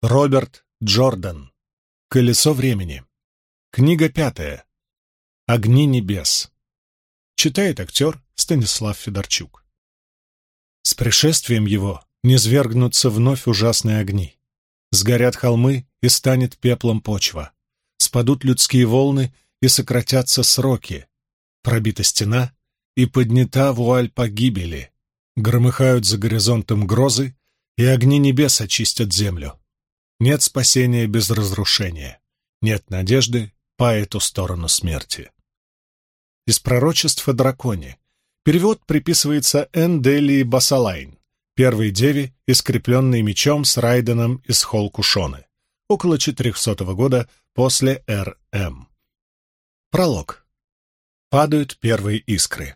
Роберт Джордан. «Колесо времени». Книга 5. «Огни небес». Читает актер Станислав Федорчук. С пришествием его низвергнутся вновь ужасные огни. Сгорят холмы, и станет пеплом почва. Спадут людские волны, и сократятся сроки. Пробита стена, и поднята вуаль погибели. Громыхают за горизонтом грозы, и огни небес очистят землю. Нет спасения без разрушения. Нет надежды по эту сторону смерти. Из пророчеств о драконе. Перевод приписывается Энделии Басалайн, первой деве, искрепленной мечом с Райденом из Холкушоны, около 400 года после Р.М. Пролог. Падают первые искры.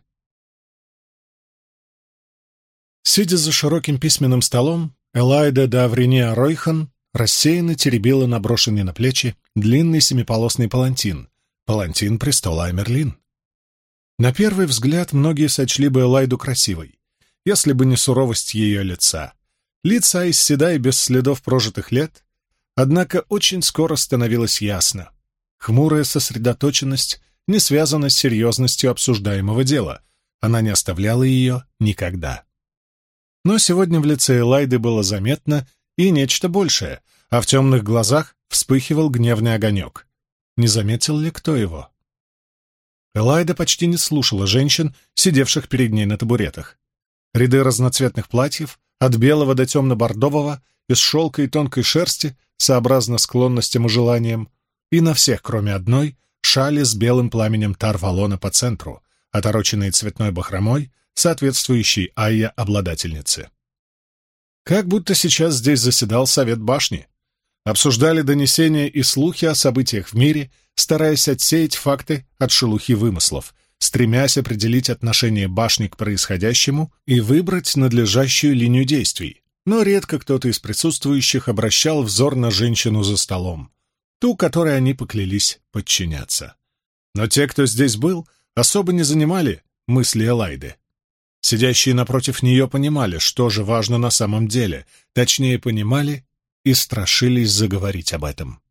Сидя за широким письменным столом, Элайда де Авриния Ройхан рассеянно теребила наброшенный на плечи длинный семиполосный палантин, палантин престола Амерлин. На первый взгляд многие сочли бы Элайду красивой, если бы не суровость ее лица. Лица из седа и без следов прожитых лет, однако очень скоро становилось ясно. Хмурая сосредоточенность не связана с серьезностью обсуждаемого дела, она не оставляла ее никогда. Но сегодня в лице Элайды было заметно и нечто большее, а в темных глазах вспыхивал гневный огонек. Не заметил ли кто его? Элайда почти не слушала женщин, сидевших перед ней на табуретах. Ряды разноцветных платьев, от белого до темно-бордового, из шелка и тонкой шерсти, сообразно склонностям и желаниям, и на всех, кроме одной, шали с белым пламенем Тар-Валона по центру, отороченные цветной бахромой, соответствующей Айя-обладательнице. Как будто сейчас здесь заседал совет башни. Обсуждали донесения и слухи о событиях в мире, стараясь отсеять факты от шелухи вымыслов, стремясь определить отношение башни к происходящему и выбрать надлежащую линию действий. Но редко кто-то из присутствующих обращал взор на женщину за столом, ту, которой они поклялись подчиняться. Но те, кто здесь был, особо не занимали мысли Элайды. Сидящие напротив нее понимали, что же важно на самом деле, точнее понимали и страшились заговорить об этом.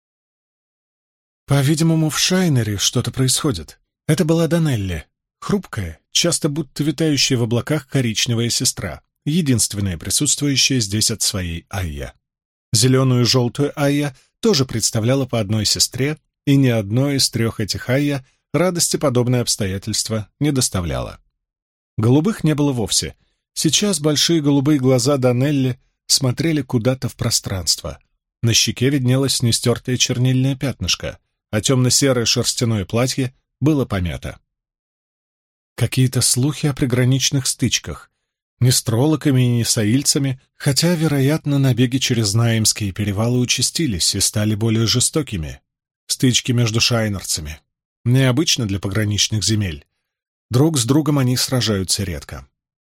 По-видимому, в Шайнере что-то происходит. Это была Данелли, хрупкая, часто будто витающая в облаках коричневая сестра, единственная присутствующая здесь от своей Айя. Зеленую и желтую Айя тоже представляла по одной сестре, и ни одной из трех этих Айя радости подобное обстоятельство не доставляло. Голубых не было вовсе. Сейчас большие голубые глаза Данелли смотрели куда-то в пространство. На щеке виднелось нестертое чернильное пятнышко, а темно-серое шерстяное платье было помято. Какие-то слухи о приграничных стычках. Не с троллоками и не с аильцами, хотя, вероятно, набеги через Наимские перевалы участились и стали более жестокими. Стычки между шайнерцами. Необычно для пограничных земель. Друг с другом они сражаются редко.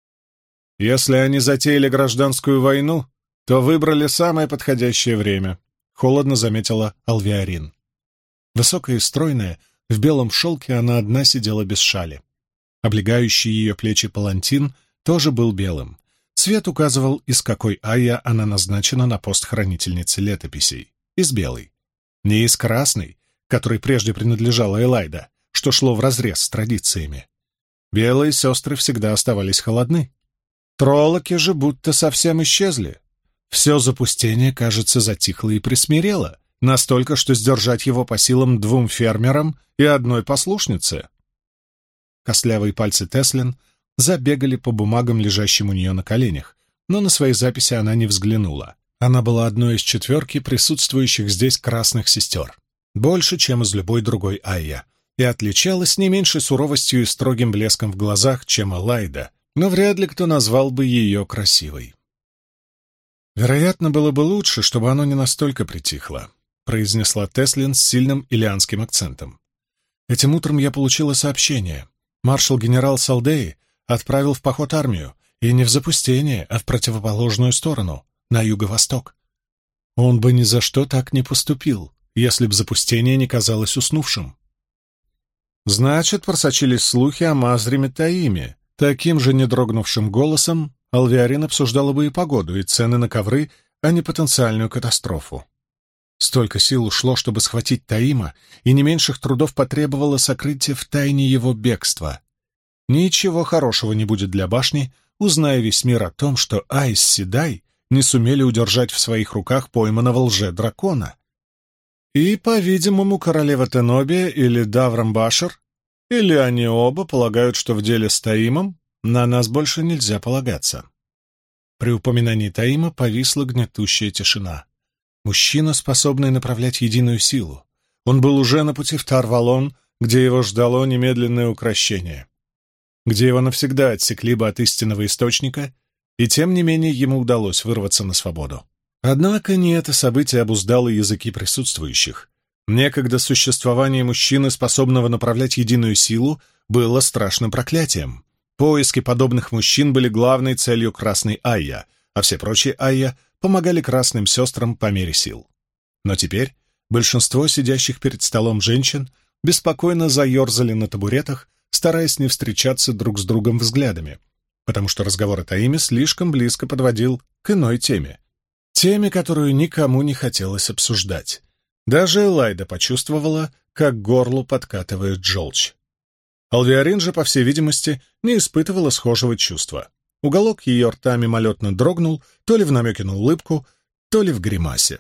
Если они затеяли гражданскую войну, то выбрали самое подходящее время, — холодно заметила Алвиарин. Высокая и стройная, в белом шелке она одна сидела без шали. Облегающий ее плечи палантин тоже был белым. Цвет указывал, из какой Айя она назначена на пост хранительницы летописей. Из белой. Не из красной, которой прежде принадлежала Элайда, что шло вразрез с традициями. Белые сестры всегда оставались холодны. Троллоки же будто совсем исчезли. Все запустение, кажется, затихло и присмирело, настолько, что сдержать его по силам 2 фермерам и 1 послушнице. Костлявые пальцы Теслин забегали по бумагам, лежащим у нее на коленях, но на свои записи она не взглянула. Она была одной из 4 присутствующих здесь красных сестер, больше, чем из любой другой Айя, и отличалась не меньшей суровостью и строгим блеском в глазах, чем Элайда, но вряд ли кто назвал бы ее красивой. «Вероятно, было бы лучше, чтобы оно не настолько притихло», — произнесла Теслин с сильным илианским акцентом. «Этим утром я получила сообщение. Маршал-генерал Салдеи отправил в поход армию, и не в запустение, а в противоположную сторону, на юго-восток. Он бы ни за что так не поступил, если б запустение не казалось уснувшим». Значит, просочились слухи о Мазриме Таиме. Таким же недрогнувшим голосом Алвиарин обсуждала бы и погоду, и цены на ковры, а не потенциальную катастрофу. Столько сил ушло, чтобы схватить Таима, и не меньших трудов потребовало сокрытие в тайне его бегства. Ничего хорошего не будет для башни, узная весь мир о том, что Айс Седай не сумели удержать в своих руках пойманного лже-дракона. И, по-видимому, королева Тенобия или Даврам Башар, или они оба полагают, что в деле с Таимом на нас больше нельзя полагаться. При упоминании Таима повисла гнетущая тишина. Мужчина, способный направлять единую силу. Он был уже на пути в Тарвалон, где его ждало немедленное укрощение, где его навсегда отсекли бы от истинного источника, и тем не менее ему удалось вырваться на свободу. Однако не это событие обуздало языки присутствующих. Некогда существование мужчины, способного направлять единую силу, было страшным проклятием. Поиски подобных мужчин были главной целью Красной Айя, а все прочие Айя помогали красным сестрам по мере сил. Но теперь большинство сидящих перед столом женщин беспокойно заерзали на табуретах, стараясь не встречаться друг с другом взглядами, потому что разговор о Таиме слишком близко подводил к иной теме. Теме, которую никому не хотелось обсуждать. Даже Элайда почувствовала, как к горлу подкатывает желчь. Алвиарин же, по всей видимости, не испытывала схожего чувства. Уголок ее рта мимолетно дрогнул, то ли в намеке на улыбку, то ли в гримасе.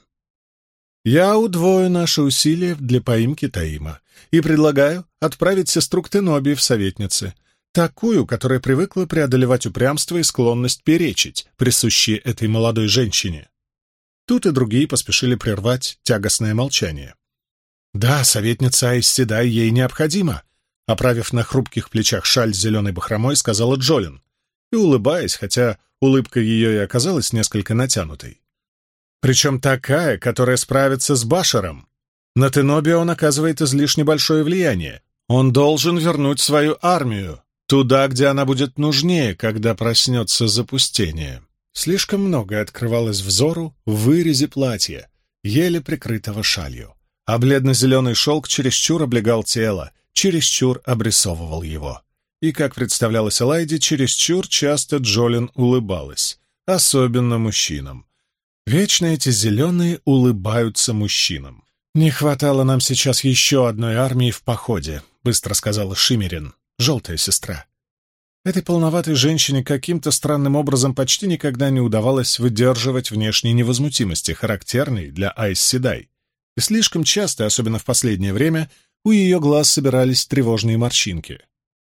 «Я удвою наши усилия для поимки Таима и предлагаю отправить сестру к Тенобии в советницы, такую, которая привыкла преодолевать упрямство и склонность перечить, присущие этой молодой женщине». Тут и другие поспешили прервать тягостное молчание. «Да, советница Айс Седай ей необходима», — оправив на хрупких плечах шаль с зеленой бахромой, сказала Джолин, и улыбаясь, хотя улыбка ее и оказалась несколько натянутой. «Причем такая, которая справится с Башаром. На Тенобе он оказывает излишне большое влияние. Он должен вернуть свою армию туда, где она будет нужнее, когда проснется запустение». Слишком многое открывалось взору в вырезе платья, еле прикрытого шалью, а бледно-зеленый шелк чересчур облегал тело, чересчур обрисовывал его. И, как представлялось Элайде, чересчур часто Джолин улыбалась, особенно мужчинам. Вечно эти зеленые улыбаются мужчинам. «Не хватало нам сейчас еще одной армии в походе», — быстро сказала Шиммерин, желтая сестра. Этой полноватой женщине каким-то странным образом почти никогда не удавалось выдерживать внешней невозмутимости, характерной для Айс Седай. И слишком часто, особенно в последнее время, у ее глаз собирались тревожные морщинки.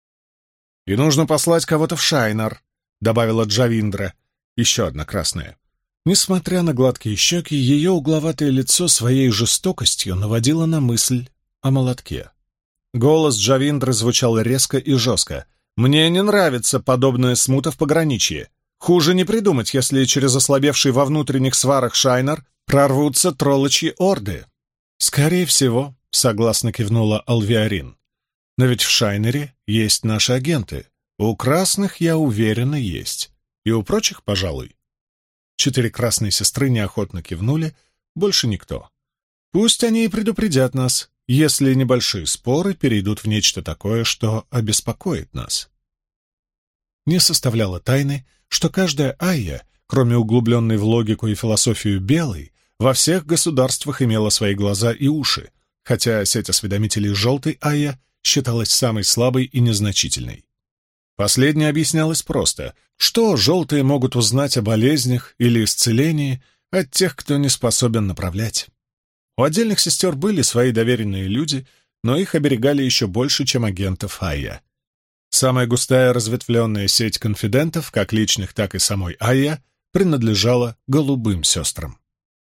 «И нужно послать кого-то в Шайнар», — добавила Джавиндра, еще одна красная. Несмотря на гладкие щеки, ее угловатое лицо своей жестокостью наводило на мысль о молотке. Голос Джавиндры звучал резко и жестко. «Мне не нравится подобная смута в пограничье. Хуже не придумать, если через ослабевший во внутренних сварах Шайнар прорвутся троллочьи орды». «Скорее всего», — согласно кивнула Алвиарин. «Но ведь в Шайнере есть наши агенты. У красных, я уверена, есть. И у прочих, пожалуй». 4 красные сестры неохотно кивнули, больше никто. «Пусть они и предупредят нас, если небольшие споры перейдут в нечто такое, что обеспокоит нас». Не составляло тайны, что каждая Айя, кроме углубленной в логику и философию белой, во всех государствах имела свои глаза и уши, хотя сеть осведомителей желтой Айя считалась самой слабой и незначительной. Последнее объяснялось просто, что желтые могут узнать о болезнях или исцелении от тех, кто не способен направлять. У отдельных сестер были свои доверенные люди, но их оберегали еще больше, чем агентов Айя. Самая густая разветвленная сеть конфидентов, как личных, так и самой Айя, принадлежала голубым сестрам.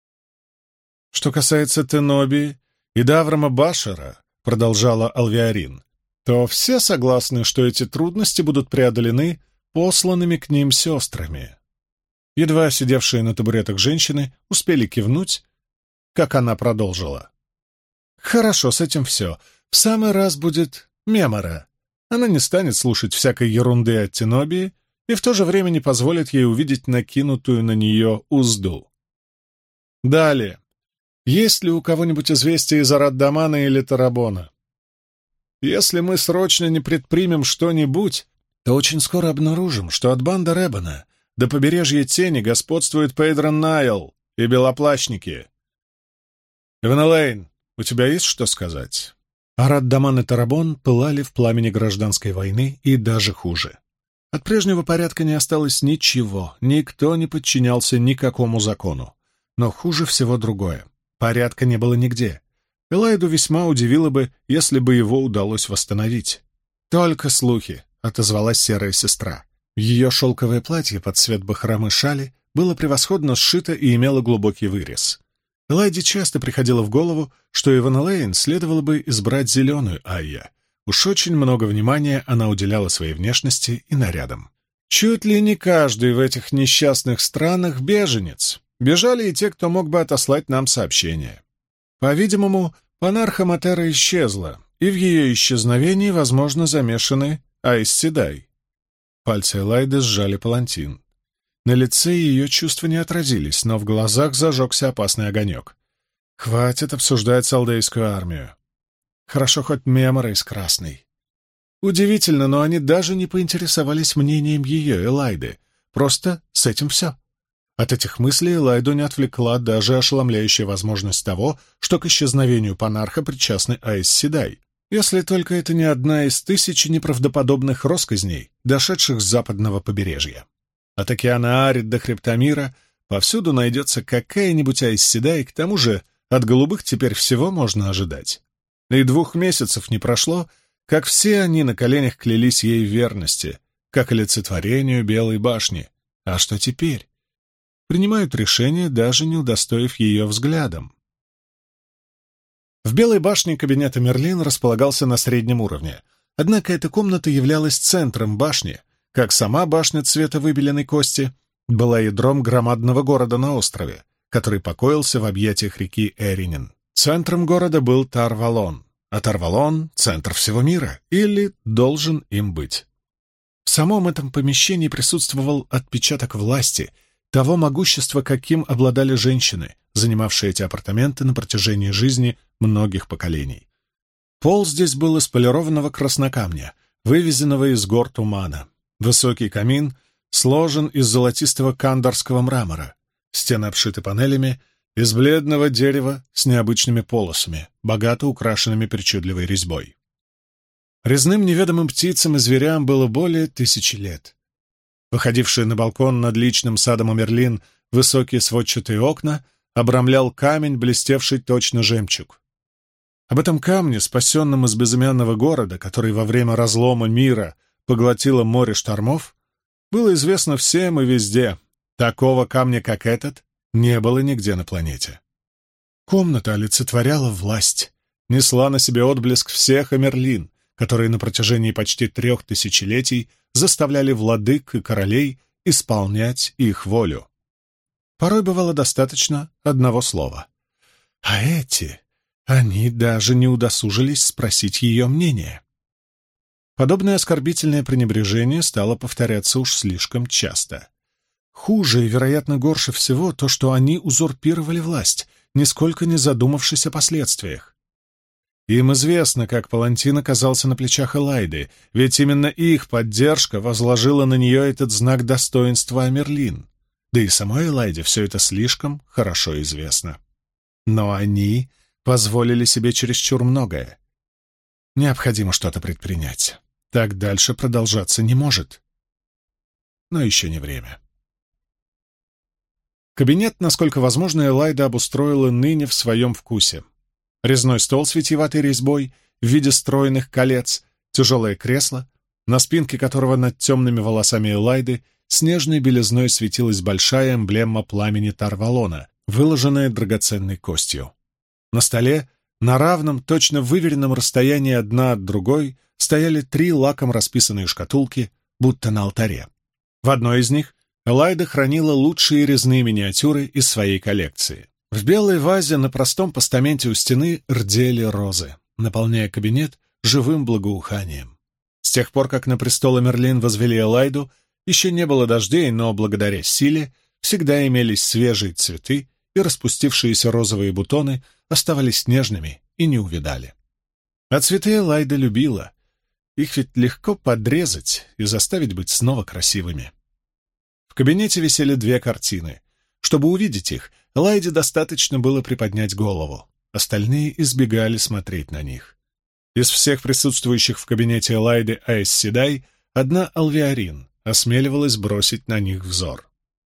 «Что касается Тенобии и Даврама Башара», — продолжала Алвиарин, то все согласны, что эти трудности будут преодолены посланными к ним сестрами. Едва сидевшие на табуретах женщины успели кивнуть, как она продолжила. «Хорошо, с этим все. В самый раз будет Мемора. Она не станет слушать всякой ерунды от Тенобии и в то же время не позволит ей увидеть накинутую на нее узду. Далее. Есть ли у кого-нибудь известие из Арат-Дамана или Тарабона? Если мы срочно не предпримем что-нибудь, то очень скоро обнаружим, что от банды Ребана до побережья Тени господствует Пейдрон Найл, и белоплащники. Эванелейн, у тебя есть что сказать?» Арат-Даман и Тарабон пылали в пламени гражданской войны и даже хуже. От прежнего порядка не осталось ничего, никто не подчинялся никакому закону. Но хуже всего другое. Порядка не было нигде. Элайду весьма удивило бы, если бы его удалось восстановить. «Только слухи», — отозвалась серая сестра. Ее шелковое платье под цвет бахромы шали было превосходно сшито и имело глубокий вырез. Элайде часто приходило в голову, что Эванелейн следовало бы избрать зеленую Айя. Уж очень много внимания она уделяла своей внешности и нарядам. Чуть ли не каждый в этих несчастных странах беженец. Бежали и те, кто мог бы отослать нам сообщение. По-видимому, Панарха Матера исчезла, и в ее исчезновении, возможно, замешаны Айс Седай. Пальцы Элайды сжали палантин. На лице ее чувства не отразились, но в глазах зажегся опасный огонек. Хватит обсуждать салдейскую армию. Хорошо хоть Мемора из Красной. Удивительно, но они даже не поинтересовались мнением ее, Элайды. Просто с этим все. От этих мыслей Элайду не отвлекла даже ошеломляющая возможность того, что к исчезновению Панарха причастны Айс Седай. Если только это не одна из тысячи неправдоподобных россказней, дошедших с западного побережья. От океана Арид до хребта Мира повсюду найдется какая-нибудь Айс Седай, к тому же от голубых теперь всего можно ожидать. И 2 месяцев не прошло, как все они на коленях клялись ей в верности, как олицетворению Белой башни. А что теперь? Принимают решение, даже не удостоив ее взглядом. В Белой башне кабинета Мерлин располагался на среднем уровне, однако эта комната являлась центром башни, как сама башня цвета выбеленной кости была ядром громадного города на острове, который покоился в объятиях реки Эринин. Центром города был Тарвалон, а Тарвалон — центр всего мира, или должен им быть. В самом этом помещении присутствовал отпечаток власти, того могущества, каким обладали женщины, занимавшие эти апартаменты на протяжении жизни многих поколений. Пол здесь был из полированного краснокамня, вывезенного из гор тумана. Высокий камин сложен из золотистого кандарского мрамора. Стены обшиты панелями из бледного дерева с необычными полосами, богато украшенными причудливой резьбой. Резным неведомым птицам и зверям было более 1000 лет. Выходившие на балкон над личным садом у Мерлин высокие сводчатые окна обрамлял камень, блестевший точно жемчуг. Об этом камне, спасенном из безымянного города, который во время разлома мира поглотило море штормов, было известно всем и везде. Такого камня, как этот, не было нигде на планете. Комната олицетворяла власть, несла на себе отблеск всех Амерлин, которые на протяжении почти 3 тысячелетий заставляли владык и королей исполнять их волю. Порой бывало достаточно одного слова. А они даже не удосужились спросить ее мнение. Подобное оскорбительное пренебрежение стало повторяться уж слишком часто. Хуже и, вероятно, горше всего то, что они узурпировали власть, нисколько не задумавшись о последствиях. Им известно, как палантин оказался на плечах Элайды, ведь именно их поддержка возложила на нее этот знак достоинства Амерлин. Да и самой Элайде все это слишком хорошо известно. Но они позволили себе чересчур многое. Необходимо что-то предпринять. Так дальше продолжаться не может. Но еще не время. Кабинет, насколько возможно, Элайда обустроила ныне в своем вкусе. Резной стол с витиеватой резьбой в виде стройных колец, тяжелое кресло, на спинке которого над темными волосами Элайды с нежной белизной светилась большая эмблема пламени Тарвалона, выложенная драгоценной костью. На столе, на равном, точно выверенном расстоянии одна от другой, стояли 3 лаком расписанные шкатулки, будто на алтаре. В одной из них Элайда хранила лучшие резные миниатюры из своей коллекции. В белой вазе на простом постаменте у стены рдели розы, наполняя кабинет живым благоуханием. С тех пор, как на престол Мерлин возвели Элайду, еще не было дождей, но благодаря силе всегда имелись свежие цветы, и распустившиеся розовые бутоны оставались нежными и не увядали. А цветы Элайда любила. Их ведь легко подрезать и заставить быть снова красивыми. В кабинете висели 2 картины. Чтобы увидеть их, Элайде достаточно было приподнять голову. Остальные избегали смотреть на них. Из всех присутствующих в кабинете Элайды Аэс Седай одна Алвиарин осмеливалась бросить на них взор.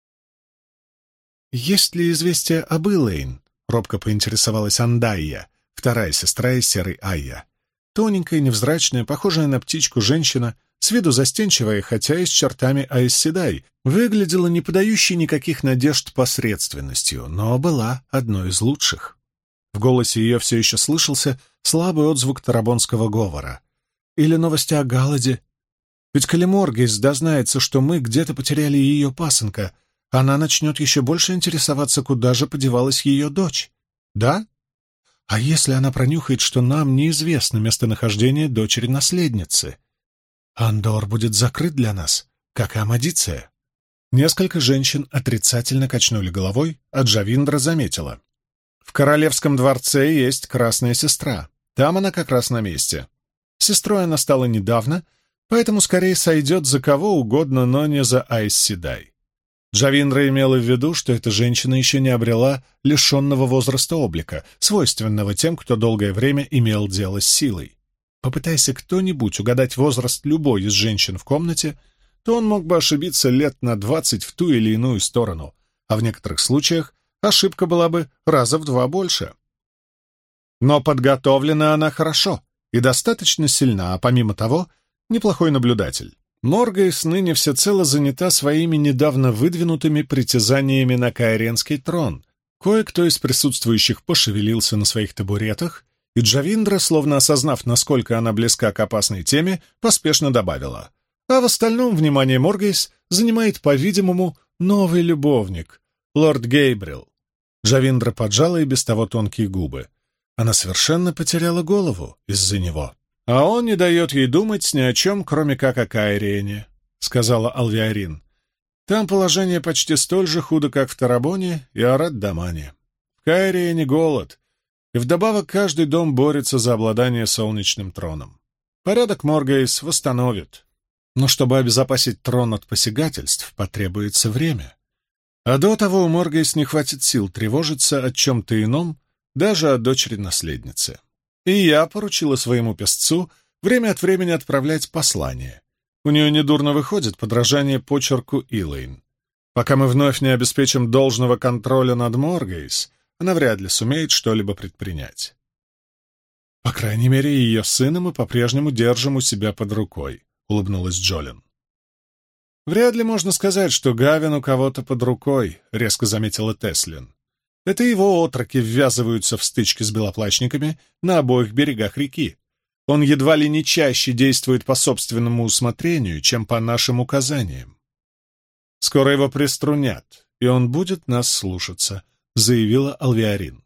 «Есть ли известие об Илэйн?» — робко поинтересовалась Андайя, вторая сестра из серой Айя. Тоненькая, невзрачная, похожая на птичку женщина, с виду застенчивая, хотя и с чертами Аэс Седай, выглядела не подающей никаких надежд посредственностью, но была одной из лучших. В голосе ее все еще слышался слабый отзвук тарабонского говора. «Или новости о Галаде? Ведь коли Моргейс дознается, что мы где-то потеряли ее пасынка, она начнет еще больше интересоваться, куда же подевалась ее дочь. Да? А если она пронюхает, что нам неизвестно местонахождение дочери-наследницы? Андор будет закрыт для нас, как и Амадиция». Несколько женщин отрицательно качнули головой, а Джавиндра заметила. «В королевском дворце есть красная сестра. Там она как раз на месте. Сестрой она стала недавно, поэтому скорее сойдет за кого угодно, но не за Аэс Седай». Джавиндра имела в виду, что эта женщина еще не обрела лишенного возраста облика, свойственного тем, кто долгое время имел дело с силой. Попытайся кто-нибудь угадать возраст любой из женщин в комнате, то он мог бы ошибиться лет на 20 в ту или иную сторону, а в некоторых случаях ошибка была бы раза в 2 больше. Но подготовлена она хорошо и достаточно сильна, а помимо того, неплохой наблюдатель. Моргейс ныне всецело занята своими недавно выдвинутыми притязаниями на каэренский трон. Кое-кто из присутствующих пошевелился на своих табуретах, и Джавиндра, словно осознав, насколько она близка к опасной теме, поспешно добавила. А в остальном внимание Моргейс занимает, по-видимому, новый любовник, лорд Гейбрил. Джавиндра поджала и без того тонкие губы. Она совершенно потеряла голову из-за него. «А он не дает ей думать ни о чем, кроме как о Каэриэне», — сказала Алвиарин. «Там положение почти столь же худо, как в Тарабоне и Арат-Дамане. В Каэриэне голод, и вдобавок каждый дом борется за обладание солнечным троном. Порядок Моргейс восстановит, но чтобы обезопасить трон от посягательств, потребуется время. А до того у Моргейс не хватит сил тревожиться о чем-то ином, даже о дочери-наследнице. И я поручила своему песцу время от времени отправлять послания. У нее недурно выходит подражание почерку Илэйн. Пока мы вновь не обеспечим должного контроля над Моргейс, она вряд ли сумеет что-либо предпринять. По крайней мере, ее сына мы по-прежнему держим у себя под рукой, — улыбнулась Джолин. «Вряд ли можно сказать, что Гавин у кого-то под рукой», — резко заметила Теслин. «Это его отроки ввязываются в стычки с белоплащниками на обоих берегах реки. Он едва ли не чаще действует по собственному усмотрению, чем по нашим указаниям. Скоро его приструнят, и он будет нас слушаться», — заявила Алвиарин.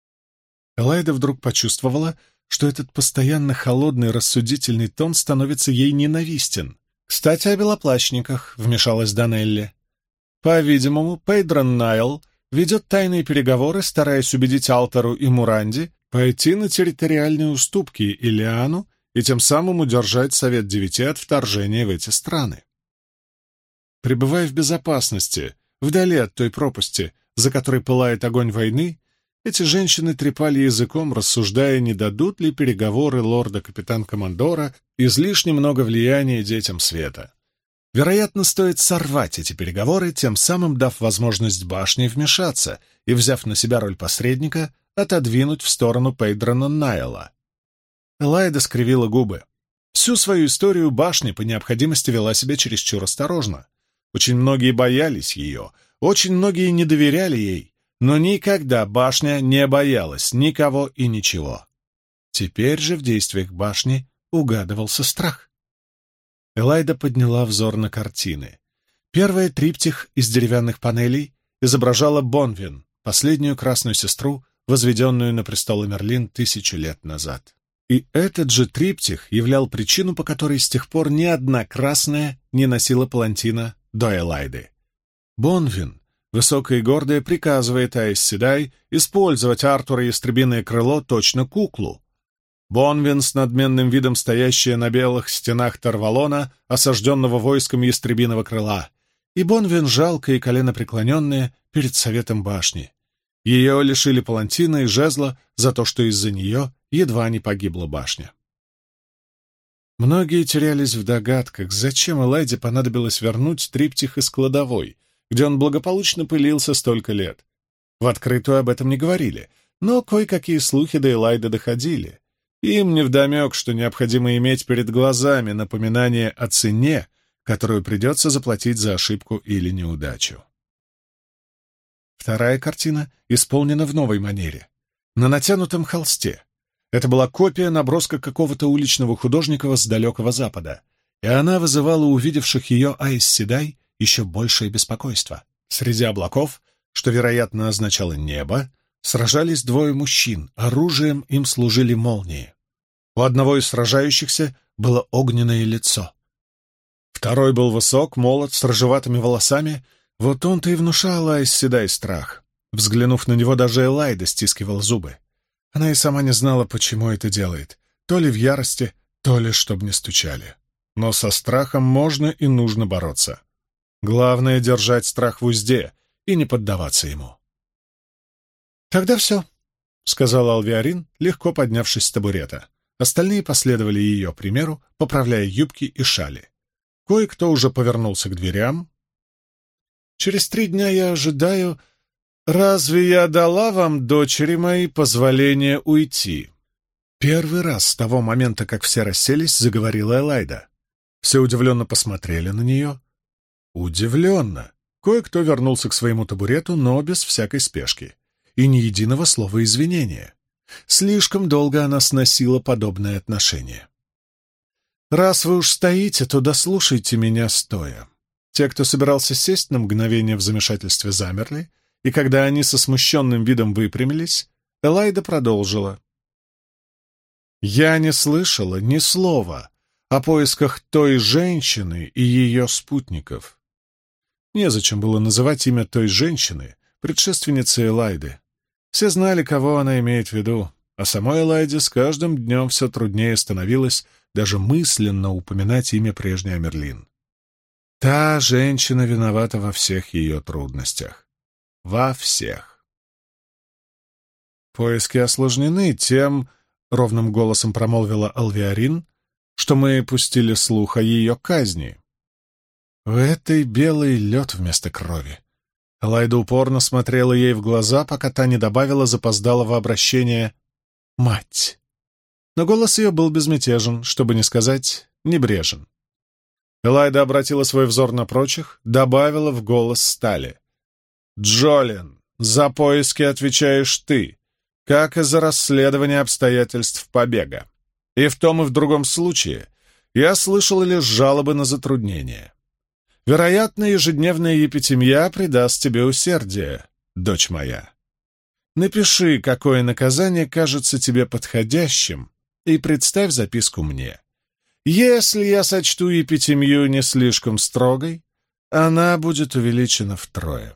Элайда вдруг почувствовала, что этот постоянно холодный рассудительный тон становится ей ненавистен. «Кстати, о белоплащниках», — вмешалась Данелли. «По-видимому, Пейдрон Найл ведет тайные переговоры, стараясь убедить Алтару и Муранди пойти на территориальные уступки Илиану и тем самым удержать Совет Девяти от вторжения в эти страны. Пребывая в безопасности, вдали от той пропасти, за которой пылает огонь войны, эти женщины трепали языком, рассуждая, не дадут ли переговоры лорда-капитан-командора излишне много влияния детям света. Вероятно, стоит сорвать эти переговоры, тем самым дав возможность башне вмешаться и, взяв на себя роль посредника, отодвинуть в сторону Пейдрона Найла. Элайда скривила губы. Всю свою историю башня по необходимости вела себя чересчур осторожно. Очень многие боялись ее, очень многие не доверяли ей, но никогда башня не боялась никого и ничего. Теперь же в действиях башни угадывался страх. Элайда подняла взор на картины. Первая триптих из деревянных панелей изображала Бонвин, последнюю красную сестру, возведенную на престол Мерлин 1000 лет назад. И этот же триптих являл причину, по которой с тех пор ни одна красная не носила палантина до Элайды. Бонвин, высокая и гордая, приказывает Аэс Седай использовать Артура Ястребиное крыло точно куклу. Бонвин с надменным видом стоящая на белых стенах Тарвалона, осажденного войском Ястребиного крыла, и Бонвин жалкая и коленопреклоненная перед советом башни. Ее лишили палантина и жезла за то, что из-за нее едва не погибла башня. Многие терялись в догадках, зачем Элайде понадобилось вернуть триптих из кладовой, где он благополучно пылился столько лет. В открытую об этом не говорили, но кое-какие слухи до Элайды доходили. Им невдомек, что необходимо иметь перед глазами напоминание о цене, которую придется заплатить за ошибку или неудачу. Вторая картина исполнена в новой манере, на натянутом холсте. Это была копия наброска какого-то уличного художника с далекого запада, и она вызывала у увидевших ее Аэс Седай еще большее беспокойство. Среди облаков, что, вероятно, означало небо, сражались двое мужчин, оружием им служили молнии. У одного из сражающихся было огненное лицо. Второй был высок, молод, с рыжеватыми волосами. Вот он-то и внушал Аэс Седай страх. Взглянув на него, даже Элайда стискивал зубы. Она и сама не знала, почему это делает. То ли в ярости, то ли чтобы не стучали. Но со страхом можно и нужно бороться. Главное — держать страх в узде и не поддаваться ему. «Тогда все», — сказала Алвиарин, легко поднявшись с табурета. Остальные последовали ее примеру, поправляя юбки и шали. Кое-кто уже повернулся к дверям. «Через 3 дня я ожидаю... Разве я дала вам, дочери мои, позволение уйти?» Первый раз с того момента, как все расселись, заговорила Элайда. Все удивленно посмотрели на нее. Удивленно. Кое-кто вернулся к своему табурету, но без всякой спешки. И ни единого слова извинения. Слишком долго она сносила подобное отношение. «Раз вы уж стоите, то дослушайте меня стоя». Те, кто собирался сесть, на мгновение в замешательстве замерли, и когда они со смущенным видом выпрямились, Элайда продолжила. «Я не слышала ни слова о поисках той женщины и ее спутников». Незачем было называть имя той женщины, предшественницы Элайды. Все знали, кого она имеет в виду, а самой Элайде с каждым днем все труднее становилось даже мысленно упоминать имя прежней Амерлин. Та женщина виновата во всех ее трудностях. Во всех. «Поиски осложнены тем, — ровным голосом промолвила Алвиарин, — что мы пустили слух о ее казни. В этой белый лед вместо крови». Элайда упорно смотрела ей в глаза, пока та не добавила запоздалого обращения «мать». Но голос ее был безмятежен, чтобы не сказать небрежен. Элайда обратила свой взор на прочих, добавила в голос стали. «Джолин, за поиски отвечаешь ты, как и за расследование обстоятельств побега. И в том и в другом случае я слышал лишь жалобы на затруднения. Вероятно, ежедневная епитемья придаст тебе усердие, дочь моя. Напиши, какое наказание кажется тебе подходящим, и представь записку мне. Если я сочту епитемью не слишком строгой, она будет увеличена втрое».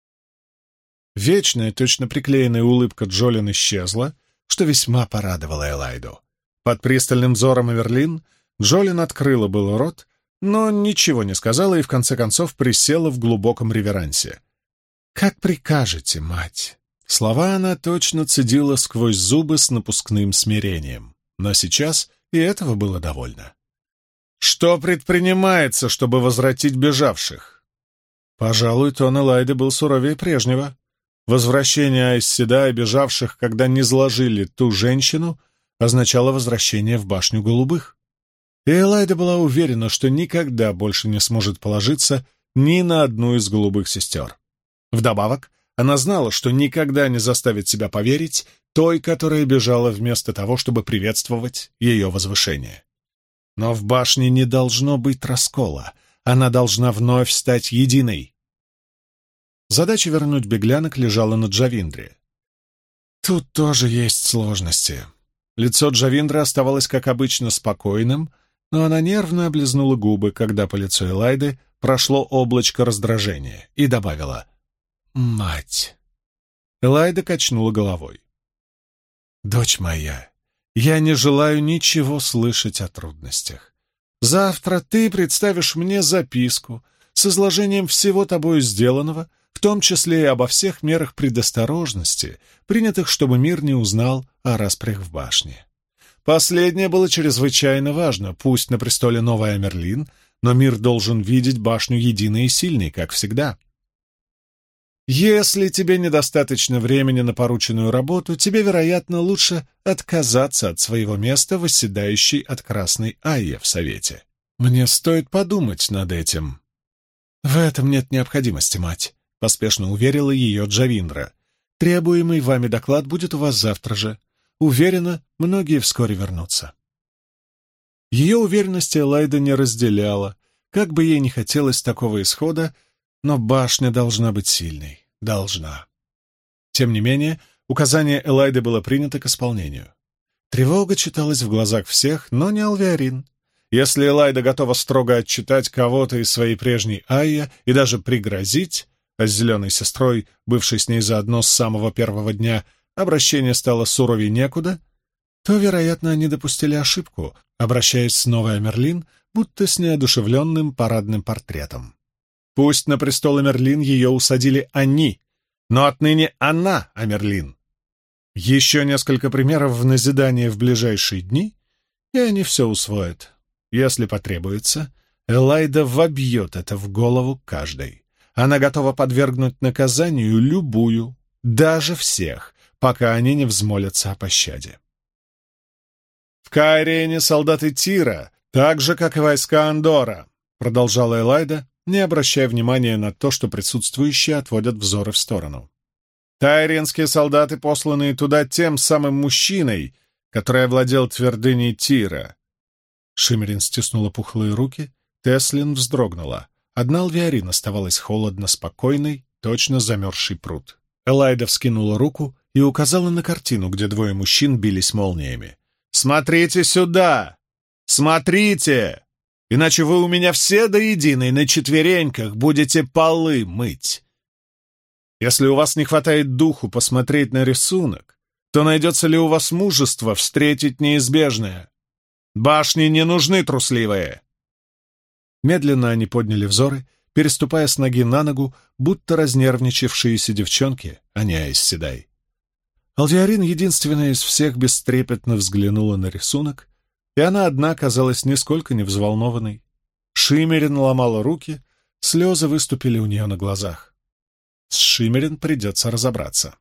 Вечная, точно приклеенная улыбка Джолин исчезла, что весьма порадовало Элайду. Под пристальным взором Амерлин Джолин открыла было рот, но ничего не сказала и в конце концов присела в глубоком реверансе. «Как прикажете, мать?» Слова она точно цедила сквозь зубы с напускным смирением, но сейчас и этого было довольно. «Что предпринимается, чтобы возвратить бежавших?» Пожалуй, тон Элайды был суровее прежнего. Возвращение Аэс Седай бежавших, когда низложили ту женщину, означало возвращение в башню голубых. И Элайда была уверена, что никогда больше не сможет положиться ни на одну из голубых сестер. Вдобавок, она знала, что никогда не заставит себя поверить той, которая бежала вместо того, чтобы приветствовать ее возвышение. Но в башне не должно быть раскола, она должна вновь стать единой. Задача вернуть беглянок лежала на Джавиндре. Тут тоже есть сложности. Лицо Джавиндры оставалось, как обычно, спокойным, но она нервно облизнула губы, когда по лицу Элайды прошло облачко раздражения, и добавила «Мать». Элайда качнула головой. «Дочь моя, я не желаю ничего слышать о трудностях. Завтра ты представишь мне записку с изложением всего тобою сделанного, в том числе и обо всех мерах предосторожности, принятых, чтобы мир не узнал о распрях в башне. Последнее было чрезвычайно важно, пусть на престоле новая Амерлин, но мир должен видеть башню единой и сильной, как всегда. Если тебе недостаточно времени на порученную работу, тебе, вероятно, лучше отказаться от своего места, восседающей от Красной Айе в Совете. Мне стоит подумать над этим. В этом нет необходимости, мать, — поспешно уверила ее Джавиндра. Требуемый вами доклад будет у вас завтра же. Уверена, многие вскоре вернутся. Ее уверенности Элайда не разделяла. Как бы ей не хотелось такого исхода, но башня должна быть сильной. Должна. Тем не менее, указание Элайды было принято к исполнению. Тревога читалась в глазах всех, но не Алвиарин. Если Элайда готова строго отчитать кого-то из своей прежней Айя и даже пригрозить, а с зеленой сестрой, бывшей с ней заодно с самого первого дня, обращение стало суровей некуда, то, вероятно, они допустили ошибку, обращаясь с новой Амерлин, будто с неодушевленным парадным портретом. Пусть на престол Амерлин ее усадили они, но отныне она Амерлин. Еще несколько примеров в назидание в ближайшие дни, и они все усвоят. Если потребуется, Элайда вобьет это в голову каждой. Она готова подвергнуть наказанию любую, даже всех, пока они не взмолятся о пощаде. В Кайрене солдаты Тира, так же, как и войска Андора, продолжала Элайда, не обращая внимания на то, что присутствующие отводят взоры в сторону. Тайренские солдаты, посланные туда тем самым мужчиной, который овладел твердыней Тира. Шиммерин стиснула пухлые руки, Теслин вздрогнула. Одна Алвиарин оставалась холодно спокойной, точно замерзший пруд. Элайда вскинула руку и указала на картину, где двое мужчин бились молниями. «Смотрите сюда! Смотрите! Иначе вы у меня все до единой на четвереньках будете полы мыть. Если у вас не хватает духу посмотреть на рисунок, то найдется ли у вас мужество встретить неизбежное? Башни не нужны трусливые!» Медленно они подняли взоры, переступая с ноги на ногу, будто разнервничавшиеся девчонки, а не Аис Седай. Алвиарин, единственная из всех, бестрепетно взглянула на рисунок, и она одна казалась нисколько не взволнованной. Шиммерин ломала руки, слезы выступили у нее на глазах. С Шиммерин придется разобраться.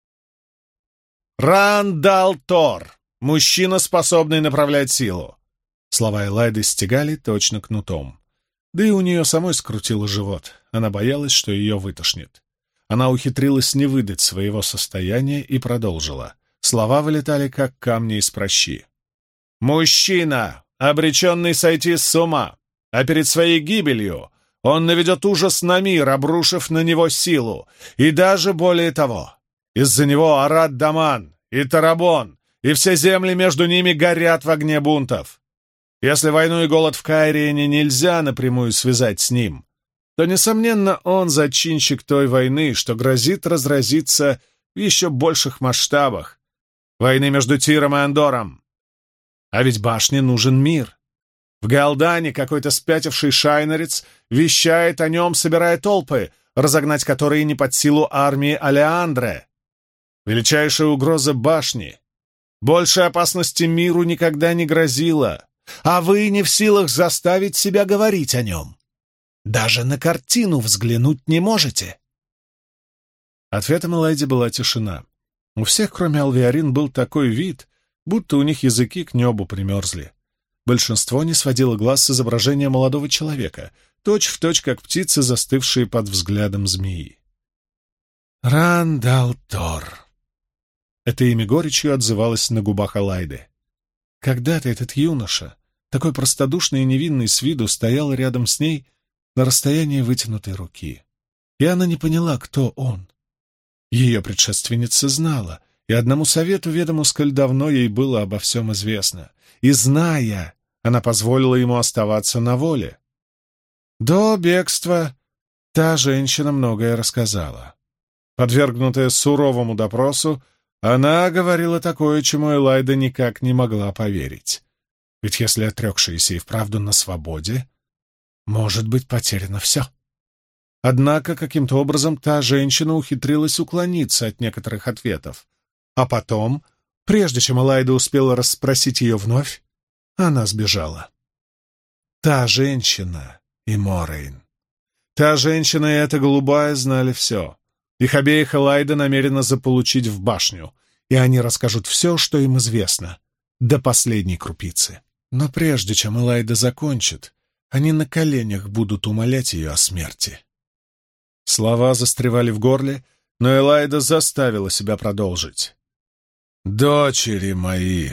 «Рандал Тор! Мужчина, способный направлять силу!» Слова Элайды стегали точно кнутом. Да и у нее самой скрутило живот. Она боялась, что ее вытошнит. Она ухитрилась не выдать своего состояния и продолжила. Слова вылетали, как камни из пращи. «Мужчина, обреченный сойти с ума, а перед своей гибелью он наведет ужас на мир, обрушив на него силу, и даже более того. Из-за него Арат-Даман и Тарабон, и все земли между ними горят в огне бунтов. Если войну и голод в Кайрене нельзя напрямую связать с ним, то, несомненно, он зачинщик той войны, что грозит разразиться в еще больших масштабах. Войны между Тиром и Андором. А ведь башне нужен мир. В Галдане какой-то спятивший шайнерец вещает о нем, собирая толпы, разогнать которые не под силу армии Алеандре. Величайшая угроза башни. Большей опасности миру никогда не грозила, а вы не в силах заставить себя говорить о нем. Даже на картину взглянуть не можете. Ответом Элайде была тишина. У всех, кроме Алвиарин, был такой вид, будто у них языки к небу примерзли. Большинство не сводило глаз с изображения молодого человека, точь-в-точь, как птицы, застывшие под взглядом змеи. Рандал Тор. Это имя горечью отзывалось на губах Элайды. Когда-то этот юноша, такой простодушный и невинный с виду, стоял рядом с ней на расстоянии вытянутой руки. И она не поняла, кто он. Ее предшественница знала, и одному совету, ведому сколь давно ей было обо всем известно. И, зная, она позволила ему оставаться на воле. До бегства та женщина многое рассказала. Подвергнутая суровому допросу, она говорила такое, чему Элайда никак не могла поверить. Ведь если отрекшиеся и вправду на свободе, может быть потеряно все. Однако каким-то образом та женщина ухитрилась уклониться от некоторых ответов. А потом, прежде чем Элайда успела расспросить ее вновь, она сбежала. Та женщина и Морейн. Та женщина и эта голубая знали все. Их обеих Элайда намерена заполучить в башню, и они расскажут все, что им известно, до последней крупицы. Но прежде чем Элайда закончит, они на коленях будут умолять ее о смерти. Слова застревали в горле, но Элайда заставила себя продолжить. «Дочери мои!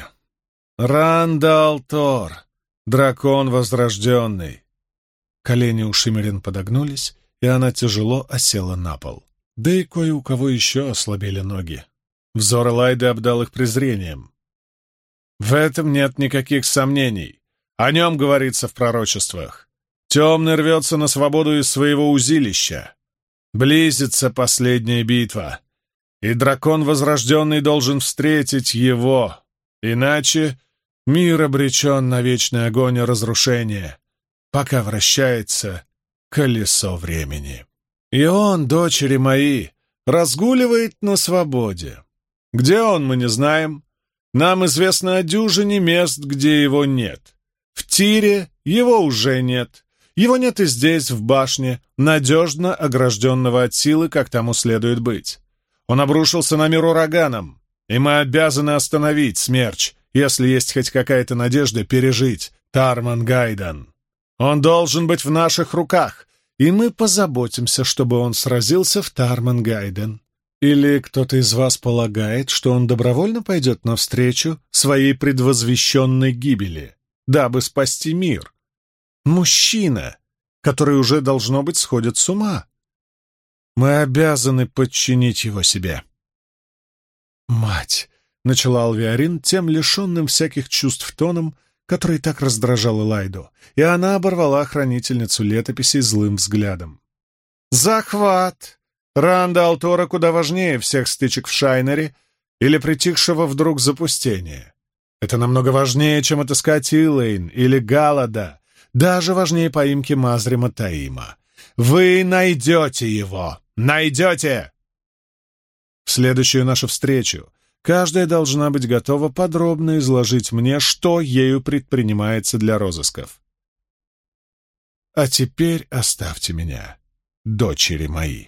Рандал Тор, дракон возрожденный!» Колени у Шиммерин подогнулись, и она тяжело осела на пол. Да и кое у кого еще ослабели ноги. Взор Элайды обдал их презрением. «В этом нет никаких сомнений. О нем говорится в пророчествах. Темный рвется на свободу из своего узилища. Близится последняя битва, и дракон возрожденный должен встретить его, иначе мир обречен на вечный огонь и разрушение, пока вращается колесо времени. И он, дочери мои, разгуливает на свободе. Где он, мы не знаем. Нам известно о дюжине мест, где его нет. В Тире его уже нет. Его нет и здесь, в башне, надежно огражденного от силы, как тому следует быть. Он обрушился на мир ураганом, и мы обязаны остановить смерч, если есть хоть какая-то надежда пережить Тармангайден. Он должен быть в наших руках, и мы позаботимся, чтобы он сразился в Тармангайден. Или кто-то из вас полагает, что он добровольно пойдет навстречу своей предвозвещенной гибели, дабы спасти мир? Мужчина, который уже, должно быть, сходит с ума. Мы обязаны подчинить его себе. «Мать!» — начала Алвиарин тем лишенным всяких чувств тоном, который так раздражал Элайду, и она оборвала хранительницу летописей злым взглядом. «Захват! Рандал Тора куда важнее всех стычек в Шайнере или притихшего вдруг запустения. Это намного важнее, чем отыскать Илэйн или Галада, даже важнее поимки Мазрима Таима. Вы найдете его! Найдете!» В следующую нашу встречу каждая должна быть готова подробно изложить мне, что ею предпринимается для розысков. А теперь оставьте меня, дочери мои.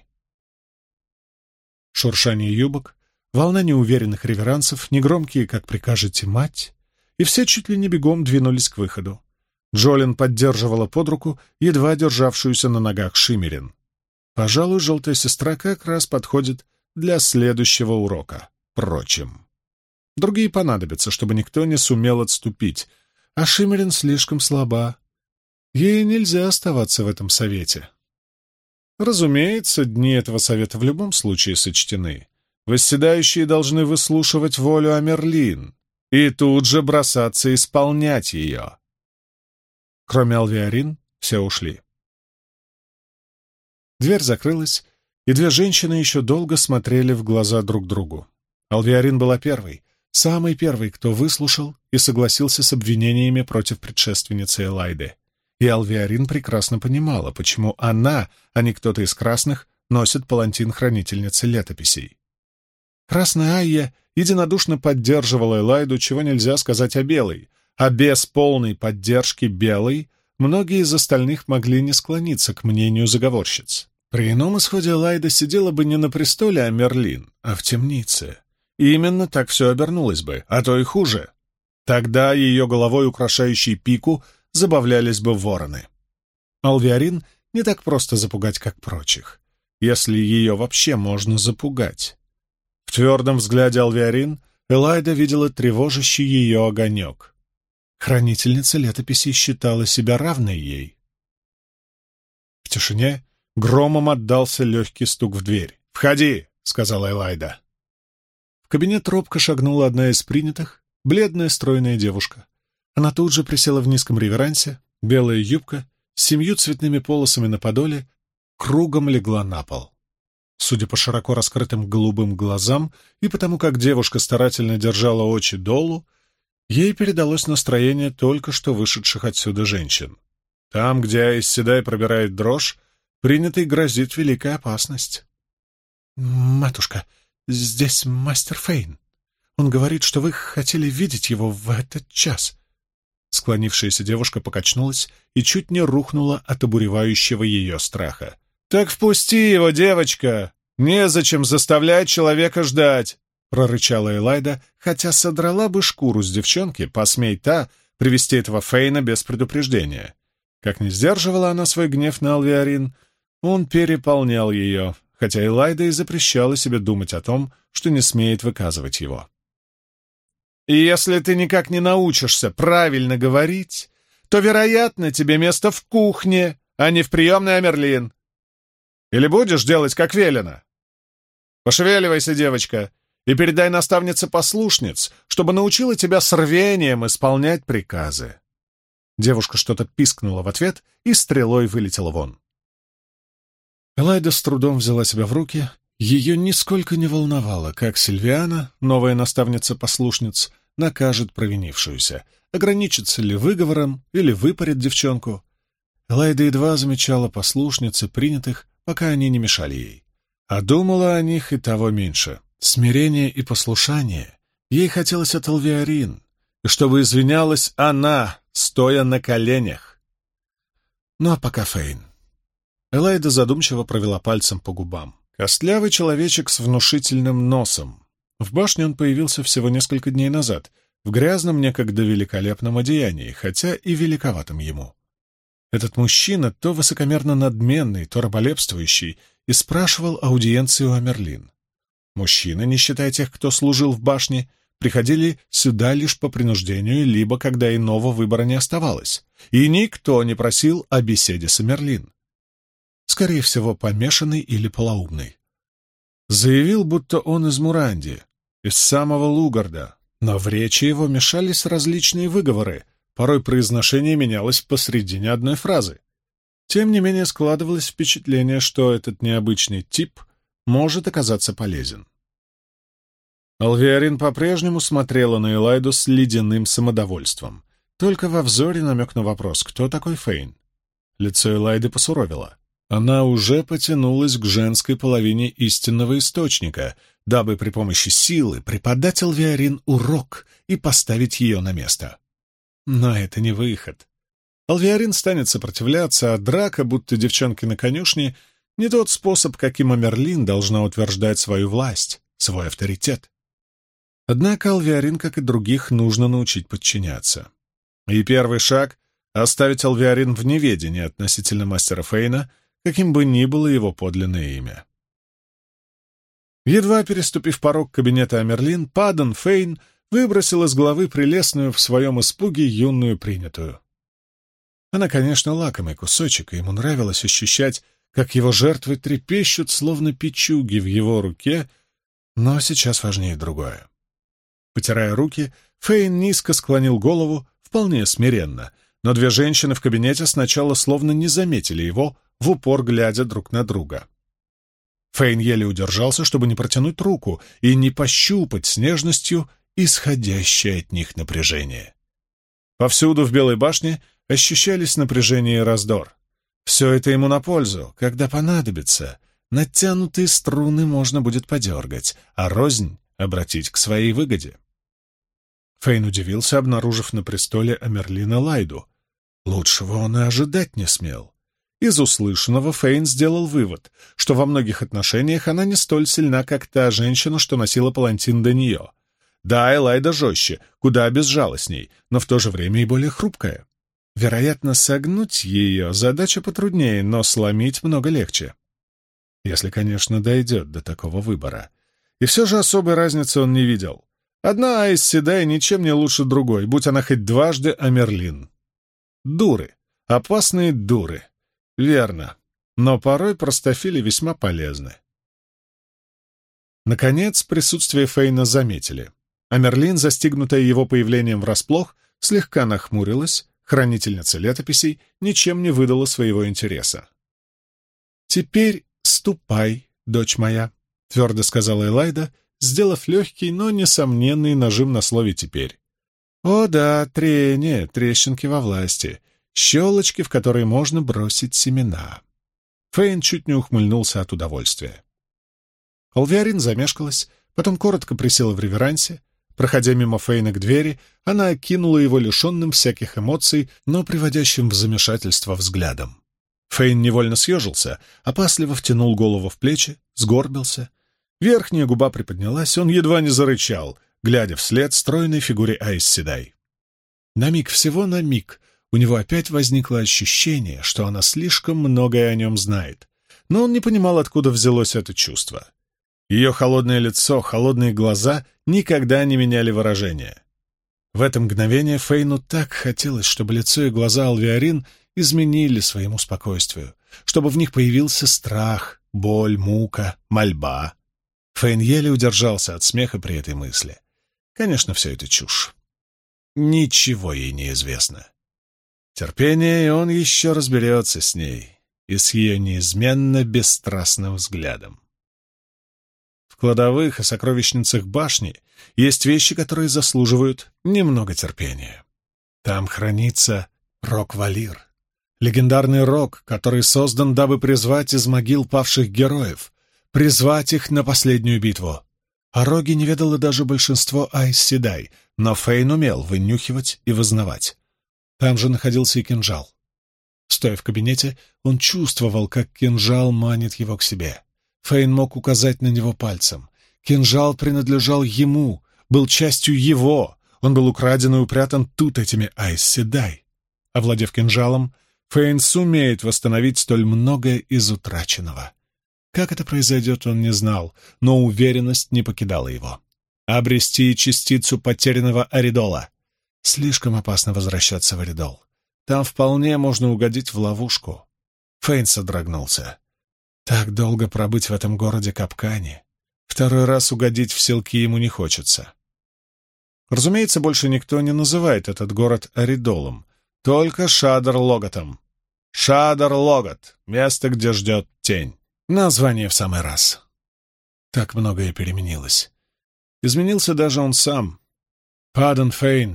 Шуршание юбок, волна неуверенных реверансов, негромкие, как прикажете, мать, и все чуть ли не бегом двинулись к выходу. Джолин поддерживала под руку едва державшуюся на ногах Шиммерин. Пожалуй, желтая сестра как раз подходит для следующего урока. Впрочем, другие понадобятся, чтобы никто не сумел отступить, а Шиммерин слишком слаба. Ей нельзя оставаться в этом совете. Разумеется, дни этого совета в любом случае сочтены. Восседающие должны выслушивать волю Амерлин и тут же бросаться исполнять ее. Кроме Алвиарин, все ушли. Дверь закрылась, и две женщины еще долго смотрели в глаза друг другу. Алвиарин была первой, самой первой, кто выслушал и согласился с обвинениями против предшественницы Элайды. И Алвиарин прекрасно понимала, почему она, а не кто-то из красных, носит палантин хранительницы летописей. Красная Айя единодушно поддерживала Элайду, чего нельзя сказать о Белой, а без полной поддержки Белой многие из остальных могли не склониться к мнению заговорщиц. При ином исходе Элайда сидела бы не на престоле Амерлин, а в темнице. И именно так все обернулось бы, а то и хуже. Тогда ее головой, украшающей пику, забавлялись бы вороны. Алвиарин не так просто запугать, как прочих, если ее вообще можно запугать. В твердом взгляде Алвиарин Элайда видела тревожащий ее огонек. Хранительница летописей считала себя равной ей. В тишине громом отдался легкий стук в дверь. «Входи!» — сказала Элайда. В кабинет робко шагнула одна из принятых, бледная стройная девушка. Она тут же присела в низком реверансе, белая юбка с 7 цветными полосами на подоле кругом легла на пол. Судя по широко раскрытым голубым глазам и потому, как девушка старательно держала очи долу, ей передалось настроение только что вышедших отсюда женщин. Там, где Айс Седай пробирает дрожь, принятой грозит великая опасность. «Матушка, здесь мастер Фейн. Он говорит, что вы хотели видеть его в этот час». Склонившаяся девушка покачнулась и чуть не рухнула от обуревающего ее страха. «Так впусти его, девочка! Незачем заставлять человека ждать!» — прорычала Элайда, хотя содрала бы шкуру с девчонки, посмей та привести этого Фейна без предупреждения. Как не сдерживала она свой гнев на Алвиарин, он переполнял ее, хотя Элайда и запрещала себе думать о том, что не смеет выказывать его. «И если ты никак не научишься правильно говорить, то, вероятно, тебе место в кухне, а не в приемной Амерлин. Или будешь делать, как велено? Пошевеливайся, девочка, и передай наставнице послушниц, чтобы научила тебя с рвением исполнять приказы». Девушка что-то пискнула в ответ и стрелой вылетела вон. Элайда с трудом взяла себя в руки. Ее нисколько не волновало, как Сильвиана, новая наставница послушниц, накажет провинившуюся, ограничится ли выговором или выпарит девчонку. Элайда едва замечала послушниц и принятых, пока они не мешали ей. А думала о них и того меньше. Смирение и послушание ей хотелось от Алвиарин, и чтобы извинялась она, стоя на коленях. Ну а пока Фейн. Элайда задумчиво провела пальцем по губам. Костлявый человечек с внушительным носом. В башне он появился всего несколько дней назад, в грязном, некогда великолепном одеянии, хотя и великоватом ему. Этот мужчина, то высокомерно надменный, то раболепствующий, и спрашивал аудиенцию у Амерлин. Мужчины, не считая тех, кто служил в башне, приходили сюда лишь по принуждению, либо когда иного выбора не оставалось, и никто не просил о беседе с Амерлин. Скорее всего, помешанный или полоумный. Заявил, будто он из Муранди, из самого Лугарда, но в речи его мешались различные выговоры, порой произношение менялось посредине одной фразы. Тем не менее, складывалось впечатление, что этот необычный тип может оказаться полезен. Алвиарин по-прежнему смотрела на Элайду с ледяным самодовольством. Только во взоре намек на вопрос, кто такой Фейн. Лицо Элайды посуровило. Она уже потянулась к женской половине истинного источника, дабы при помощи силы преподать Алвиарин урок и поставить ее на место. Но это не выход. Алвиарин станет сопротивляться, а драка, будто девчонки на конюшне, не тот способ, каким Амерлин должна утверждать свою власть, свой авторитет. Однако Алвиарин, как и других, нужно научить подчиняться. И первый шаг — оставить Алвиарин в неведении относительно мастера Фейна, каким бы ни было его подлинное имя. Едва переступив порог кабинета Амерлин, Падан Фейн выбросил из головы прелестную в своем испуге юную принятую. Она, конечно, лакомый кусочек, и ему нравилось ощущать, как его жертвы трепещут, словно печуги в его руке, но сейчас важнее другое. Потирая руки, Фейн низко склонил голову, вполне смиренно, но две женщины в кабинете сначала словно не заметили его, в упор глядя друг на друга. Фейн еле удержался, чтобы не протянуть руку и не пощупать с нежностью исходящее от них напряжение. Повсюду в Белой башне ощущались напряжение и раздор. Все это ему на пользу. Когда понадобится, натянутые струны можно будет подергать, а рознь обратить к своей выгоде. Фейн удивился, обнаружив на престоле Амерлин Элайду. Лучшего он и ожидать не смел. Из услышанного Фейн сделал вывод, что во многих отношениях она не столь сильна, как та женщина, что носила палантин до нее. Да, Элайда жестче, куда безжалостней, но в то же время и более хрупкая. Вероятно, согнуть ее задача потруднее, но сломить много легче. Если, конечно, дойдет до такого выбора. И все же особой разницы он не видел. Одна Айс Седай ничем не лучше другой, будь она хоть дважды Амерлин. Дуры. Опасные дуры. Верно. Но порой простофили весьма полезны. Наконец, присутствие Фейна заметили. Амерлин, застигнутая его появлением врасплох, слегка нахмурилась, хранительница летописей ничем не выдала своего интереса. «Теперь ступай, дочь моя», — твердо сказала Элайда, сделав легкий, но несомненный нажим на слове «теперь». О да, трещинки во власти, щелочки, в которые можно бросить семена. Фейн чуть не ухмыльнулся от удовольствия. Алвиарин замешкалась, потом коротко присела в реверансе. Проходя мимо Фейна к двери, она окинула его лишенным всяких эмоций, но приводящим в замешательство взглядом. Фейн невольно съежился, опасливо втянул голову в плечи, сгорбился. Верхняя губа приподнялась, он едва не зарычал, глядя вслед стройной фигуре Айс Седай. На миг, всего на миг, у него опять возникло ощущение, что она слишком многое о нем знает, но он не понимал, откуда взялось это чувство. Ее холодное лицо, холодные глаза никогда не меняли выражения. В это мгновение Фейну так хотелось, чтобы лицо и глаза Алвиарин изменили своему спокойствию, чтобы в них появился страх, боль, мука, мольба. Фейн еле удержался от смеха при этой мысли. Конечно, все это чушь. Ничего ей не известно. Терпение, и он еще разберется с ней и с ее неизменно бесстрастным взглядом. В кладовых и сокровищницах башни есть вещи, которые заслуживают немного терпения. Там хранится Рок-Валир, легендарный рог, который создан, дабы призвать из могил павших героев, призвать их на последнюю битву. О роге не ведало даже большинство Айс Седай, но Фейн умел вынюхивать и вызнавать. Там же находился и кинжал. Стоя в кабинете, он чувствовал, как кинжал манит его к себе. Фейн мог указать на него пальцем. Кинжал принадлежал ему, был частью его. Он был украден и упрятан тут этими Айс Седай. Овладев кинжалом, Фейн сумеет восстановить столь многое из утраченного. Как это произойдет, он не знал, но уверенность не покидала его. Обрести частицу потерянного Аридола. Слишком опасно возвращаться в Аридол. Там вполне можно угодить в ловушку. Фейн содрогнулся. Так долго пробыть в этом городе-капкане. Второй раз угодить в селки ему не хочется. Разумеется, больше никто не называет этот город Аридолом, только Шадр-Логотом. Шадр-Логот — место, где ждет тень. Название в самый раз. Так многое переменилось. Изменился даже он сам. Падан Фейн.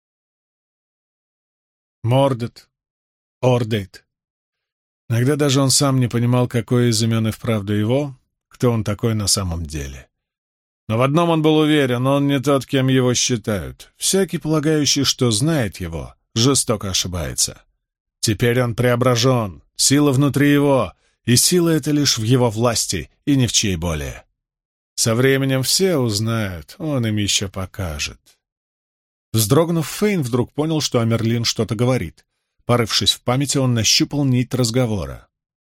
Мордет. Ордейт. Иногда даже он сам не понимал, какое из имен и вправду его, кто он такой на самом деле. Но в одном он был уверен, он не тот, кем его считают. Всякий, полагающий, что знает его, жестоко ошибается. Теперь он преображен, сила внутри его, и сила эта лишь в его власти и ни в чьей более. Со временем все узнают, он им еще покажет. Вздрогнув, Фейн вдруг понял, что Амерлин что-то говорит. Порывшись в памяти, он нащупал нить разговора.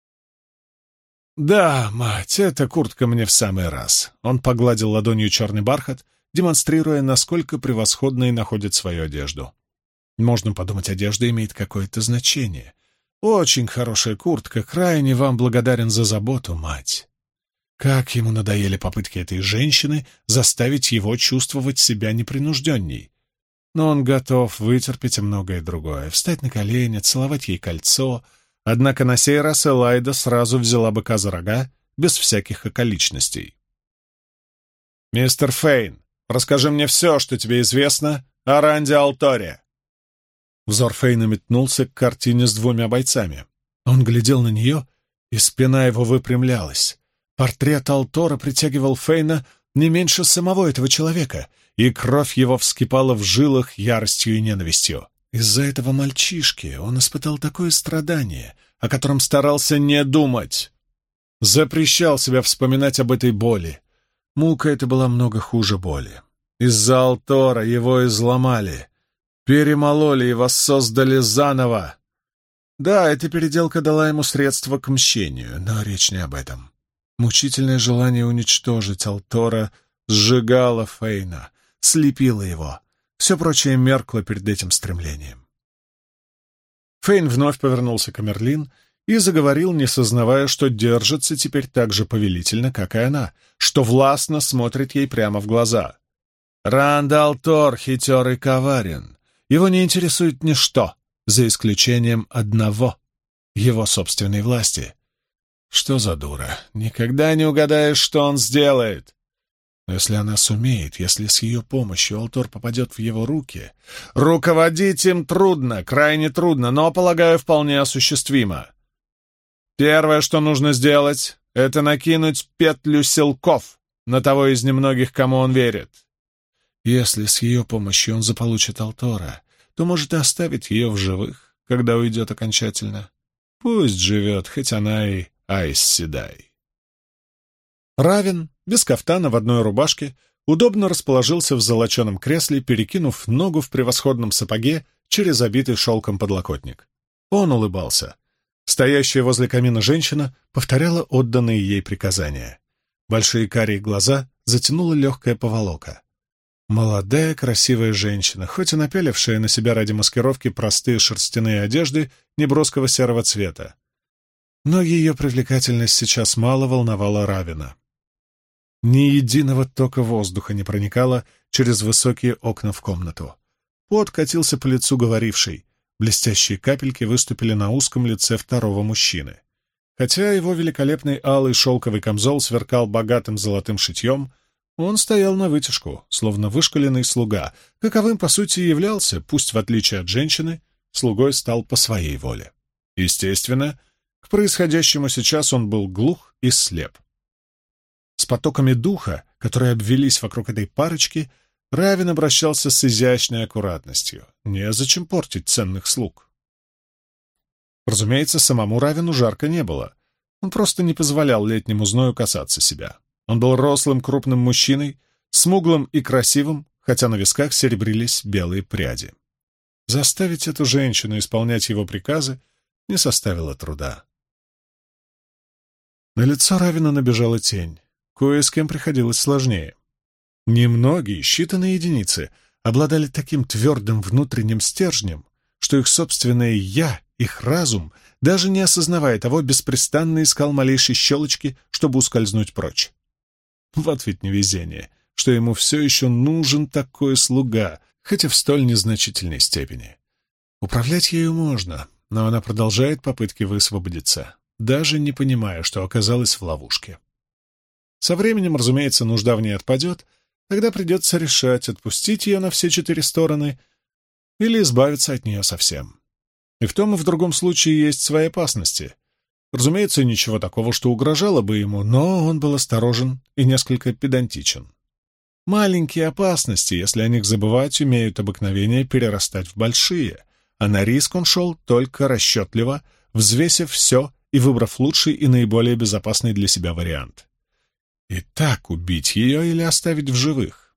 «Да, мать, эта куртка мне в самый раз». Он погладил ладонью черный бархат, демонстрируя, насколько превосходной находит свою одежду. Можно подумать, одежда имеет какое-то значение. Очень хорошая куртка, крайне вам благодарен за заботу, мать. Как ему надоели попытки этой женщины заставить его чувствовать себя непринужденней. Но он готов вытерпеть и многое другое, встать на колени, целовать ей кольцо. Однако на сей раз Элайда сразу взяла быка за рога, без всяких околичностей. «Мистер Фейн, расскажи мне все, что тебе известно о Ранди Алторе». Взор Фейна метнулся к картине с двумя бойцами. Он глядел на нее, и спина его выпрямлялась. Портрет Алтора притягивал Фейна не меньше самого этого человека, и кровь его вскипала в жилах яростью и ненавистью. Из-за этого мальчишки он испытал такое страдание, о котором старался не думать. Запрещал себя вспоминать об этой боли. Мука эта была много хуже боли. Из-за Алтора его изломали, перемололи и воссоздали заново. Да, эта переделка дала ему средства к мщению, но речь не об этом. Мучительное желание уничтожить Алтора сжигало Фейна, слепило его. Все прочее меркло перед этим стремлением. Фейн вновь повернулся к Амерлин и заговорил, не сознавая, что держится теперь так же повелительно, как и она, что властно смотрит ей прямо в глаза. «Ранд Алтор хитер и коварен. Его не интересует ничто, за исключением одного — его собственной власти». Что за дура? Никогда не угадаешь, что он сделает. Но если она сумеет, если с ее помощью Алтор попадет в его руки, руководить им трудно, крайне трудно, но, полагаю, вполне осуществимо. Первое, что нужно сделать, это накинуть петлю силков на того из немногих, кому он верит. Если с ее помощью он заполучит Алтора, то может и оставить ее в живых, когда уйдет окончательно. Пусть живет, хоть она и Айс Седай. Равен, без кафтана, в одной рубашке, удобно расположился в золоченом кресле, перекинув ногу в превосходном сапоге через обитый шелком подлокотник. Он улыбался. Стоящая возле камина женщина повторяла отданные ей приказания. Большие карие глаза затянула легкая поволока. Молодая, красивая женщина, хоть и напялившая на себя ради маскировки простые шерстяные одежды неброского серого цвета. Но ее привлекательность сейчас мало волновала Равена. Ни единого тока воздуха не проникало через высокие окна в комнату. Пот катился по лицу говорившей, блестящие капельки выступили на узком лице второго мужчины. Хотя его великолепный алый шелковый камзол сверкал богатым золотым шитьем, он стоял навытяжку, словно вышколенный слуга, каковым, по сути, и являлся, пусть в отличие от женщины, слугой стал по своей воле. Естественно, к происходящему сейчас он был глух и слеп. С потоками духа, которые обвелись вокруг этой парочки, Равен обращался с изящной аккуратностью. Незачем портить ценных слуг. Разумеется, самому Равену жарко не было. Он просто не позволял летнему зною касаться себя. Он был рослым, крупным мужчиной, смуглым и красивым, хотя на висках серебрились белые пряди. Заставить эту женщину исполнять его приказы не составило труда. На лицо Равена набежала тень. Кое с кем приходилось сложнее. Немногие, считанные единицы, обладали таким твердым внутренним стержнем, что их собственное «я», их разум, даже не осознавая того, беспрестанно искал малейшей щелочки, чтобы ускользнуть прочь. Вот ведь невезение, что ему все еще нужен такой слуга, хоть и в столь незначительной степени. Управлять ею можно, но она продолжает попытки высвободиться, даже не понимая, что оказалась в ловушке. Со временем, разумеется, нужда в ней отпадет, тогда придется решать, отпустить ее на все 4 стороны или избавиться от нее совсем. И в том и в другом случае есть свои опасности. Разумеется, ничего такого, что угрожало бы ему, но он был осторожен и несколько педантичен. Маленькие опасности, если о них забывать, имеют обыкновение перерастать в большие, а на риск он шел только расчетливо, взвесив все и выбрав лучший и наиболее безопасный для себя вариант. Итак, убить ее или оставить в живых?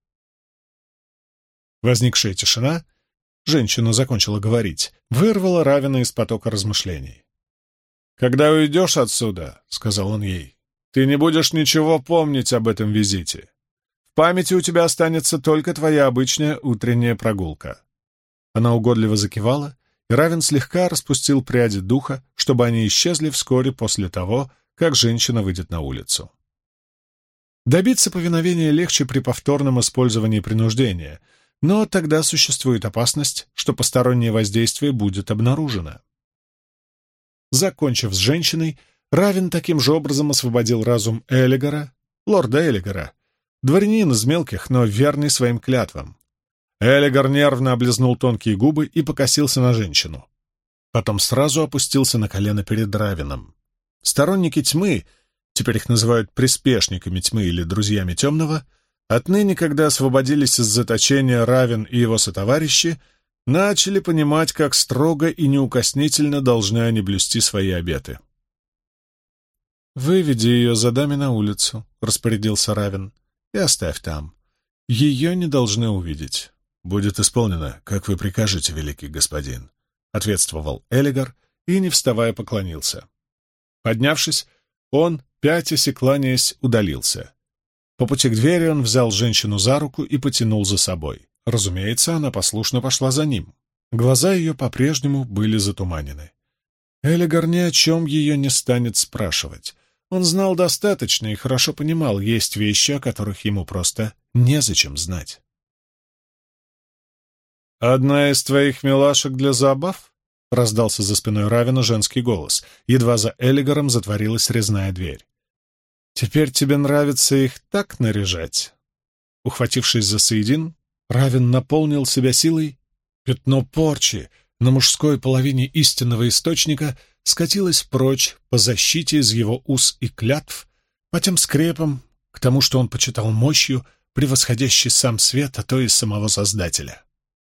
Возникшая тишина, женщина закончила говорить, вырвала Равена из потока размышлений. «Когда уйдешь отсюда, — сказал он ей, — ты не будешь ничего помнить об этом визите. В памяти у тебя останется только твоя обычная утренняя прогулка». Она угодливо закивала, и Равен слегка распустил пряди духа, чтобы они исчезли вскоре после того, как женщина выйдет на улицу. Добиться повиновения легче при повторном использовании принуждения, но тогда существует опасность, что постороннее воздействие будет обнаружено. Закончив с женщиной, Равен таким же образом освободил разум Элигора, лорда Элигора, дворянин из мелких, но верный своим клятвам. Элигор нервно облизнул тонкие губы и покосился на женщину. Потом сразу опустился на колено перед Равеном. Сторонники тьмы, теперь их называют приспешниками тьмы или друзьями темного, отныне, когда освободились из заточения Равен и его сотоварищи, начали понимать, как строго и неукоснительно должны они блюсти свои обеты. «Выведи ее за даме на улицу», — распорядился Равен, — «и оставь там. Ее не должны увидеть». «Будет исполнено, как вы прикажете, великий господин», — ответствовал Элигор и, не вставая, поклонился. Поднявшись, он, пятясь и кланяясь, удалился. По пути к двери он взял женщину за руку и потянул за собой. Разумеется, она послушно пошла за ним. Глаза ее по-прежнему были затуманены. Элигор ни о чем ее не станет спрашивать. Он знал достаточно и хорошо понимал, есть вещи, о которых ему просто незачем знать. «Одна из твоих милашек для забав?» — раздался за спиной Равена женский голос. Едва за Элигором затворилась резная дверь. «Теперь тебе нравится их так наряжать?» Ухватившись за соедин, Равен наполнил себя силой. Пятно порчи, на мужской половине истинного источника скатилась прочь по защите из его уз и клятв, по тем скрепам, к тому, что он почитал мощью, превосходящей сам свет, а то и самого Создателя.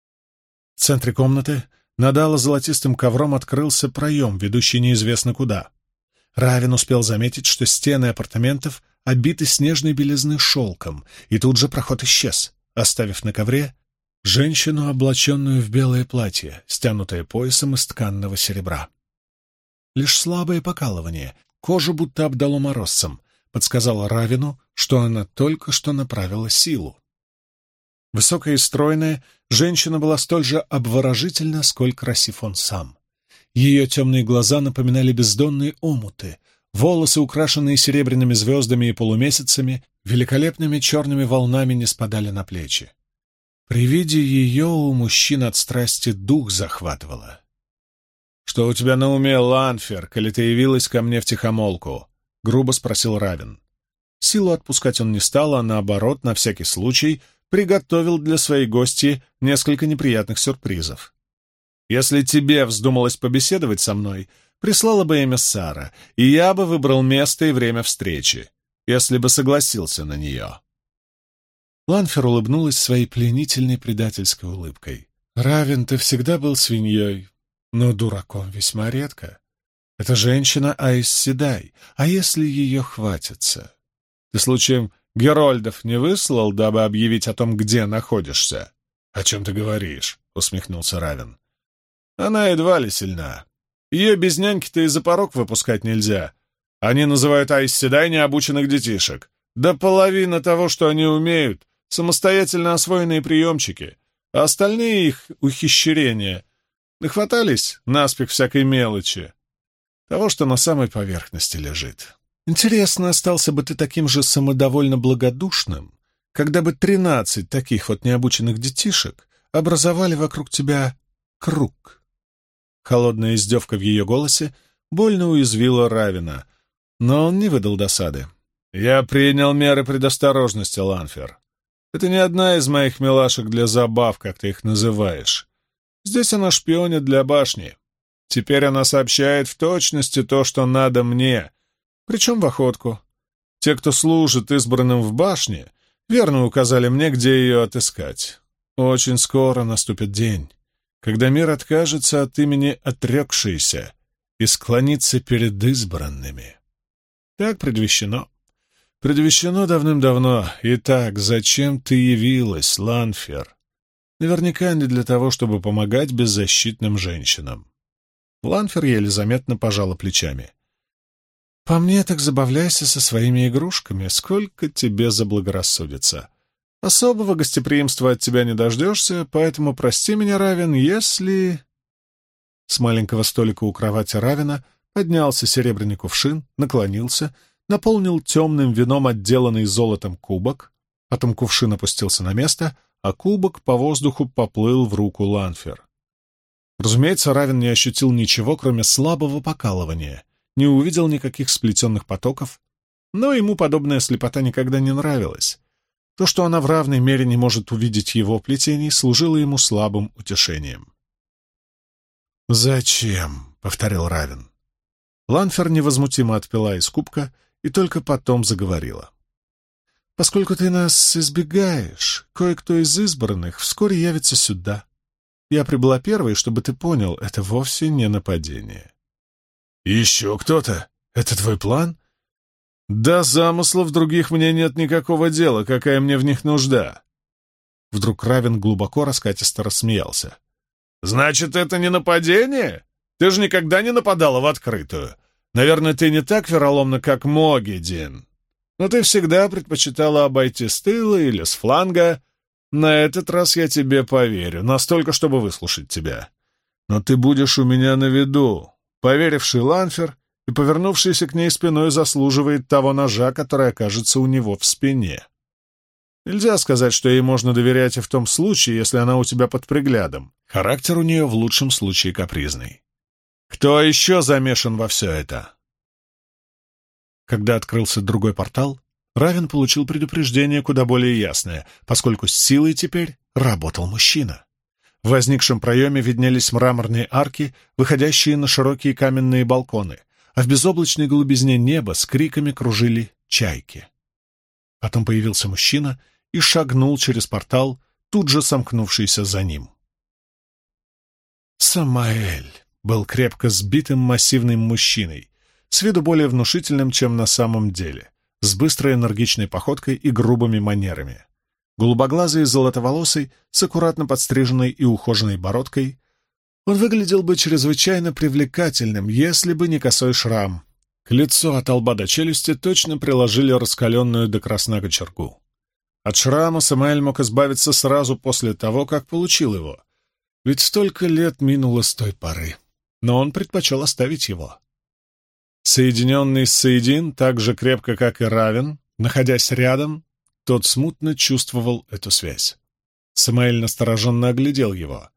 В центре комнаты над ало-золотистым ковром открылся проем, ведущий неизвестно куда. Равен успел заметить, что стены апартаментов обиты снежной белизны шелком, и тут же проход исчез, оставив на ковре женщину, облаченную в белое платье, стянутое поясом из тканного серебра. Лишь слабое покалывание, кожу будто обдало морозцем, подсказало Равину, что она только что направила силу. Высокая и стройная, женщина была столь же обворожительна, сколь красив он сам. Ее темные глаза напоминали бездонные омуты, волосы, украшенные серебряными звездами и полумесяцами, великолепными черными волнами не спадали на плечи. При виде ее у мужчин от страсти дух захватывало. «Что у тебя на уме, Ланфер, коли ты явилась ко мне втихомолку?» — грубо спросил Равен. Силу отпускать он не стал, а наоборот, на всякий случай, приготовил для своей гости несколько неприятных сюрпризов. «Если тебе вздумалось побеседовать со мной, прислала бы эмиссара, и я бы выбрал место и время встречи, если бы согласился на нее». Ланфер улыбнулась своей пленительной предательской улыбкой. «Равен, ты всегда был свиньей, но дураком весьма редко. Это женщина Айс Седай, а если ее хватится? Ты случаем Герольдов не выслал, дабы объявить о том, где находишься?» «О чем ты говоришь?» — усмехнулся Равен. «Она едва ли сильна. Ее без няньки-то и за порог выпускать нельзя. Они называют Айс Седай необученных детишек. Да половина того, что они умеют, самостоятельно освоенные приемчики, а остальные их ухищрения нахватались наспех всякой мелочи, того, что на самой поверхности лежит. Интересно, остался бы ты таким же самодовольно благодушным, когда бы 13 таких вот необученных детишек образовали вокруг тебя круг?» Холодная издевка в ее голосе больно уязвила Равена, но он не выдал досады. «Я принял меры предосторожности, Ланфер. Это не одна из моих милашек для забав, как ты их называешь. Здесь она шпионит для башни. Теперь она сообщает в точности то, что надо мне, причем в охотку. Те, кто служит избранным в башне, верно указали мне, где ее отыскать. Очень скоро наступит день, когда мир откажется от имени отрекшейся и склонится перед избранными. Так предвещено. Предвещено давным-давно. Итак, зачем ты явилась, Ланфер? Наверняка не для того, чтобы помогать беззащитным женщинам». Ланфер еле заметно пожала плечами. «По мне, так забавляйся со своими игрушками, сколько тебе заблагорассудится. Особого гостеприимства от тебя не дождешься, поэтому прости меня, Равен, если...» С маленького столика у кровати Равена поднялся серебряный кувшин, наклонился, наполнил темным вином отделанный золотом кубок, потом кувшин опустился на место, а кубок по воздуху поплыл в руку Ланфер. Разумеется, Равен не ощутил ничего, кроме слабого покалывания, не увидел никаких сплетенных потоков, но ему подобная слепота никогда не нравилась. То, что она в равной мере не может увидеть его плетений, служило ему слабым утешением. «Зачем?» — повторил Равен. Ланфер невозмутимо отпила из кубка и только потом заговорила. «Поскольку ты нас избегаешь, кое-кто из избранных вскоре явится сюда. Я прибыла первой, чтобы ты понял, это вовсе не нападение». «Еще кто-то? Это твой план?» «Да замыслов других мне нет никакого дела, какая мне в них нужда». Вдруг Равен глубоко раскатисто рассмеялся. «Значит, это не нападение? Ты же никогда не нападала в открытую. Наверное, ты не так вероломна, как Могедин. Но ты всегда предпочитала обойти с тыла или с фланга. На этот раз я тебе поверю, настолько, чтобы выслушать тебя. Но ты будешь у меня на виду. Поверивший Ланфер и повернувшийся к ней спиной заслуживает того ножа, который окажется у него в спине. Нельзя сказать, что ей можно доверять и в том случае, если она у тебя под приглядом. Характер у нее в лучшем случае капризный. Кто еще замешан во все это?» Когда открылся другой портал, Равен получил предупреждение куда более ясное, поскольку с силой теперь работал мужчина. В возникшем проеме виднелись мраморные арки, выходящие на широкие каменные балконы, а в безоблачной голубизне неба с криками кружили чайки. Потом появился мужчина и шагнул через портал, тут же сомкнувшийся за ним. Самаэль был крепко сбитым массивным мужчиной, с виду более внушительным, чем на самом деле, с быстрой энергичной походкой и грубыми манерами. Голубоглазый и золотоволосый, с аккуратно подстриженной и ухоженной бородкой, он выглядел бы чрезвычайно привлекательным, если бы не косой шрам. К лицу от лба до челюсти точно приложили раскаленную до красна кочергу. От шрама Самаэль мог избавиться сразу после того, как получил его, ведь столько лет минуло с той поры, но он предпочел оставить его. Соединенный с Саидин так же крепко, как и Равен, находясь рядом, тот смутно чувствовал эту связь. Самаэль настороженно оглядел его.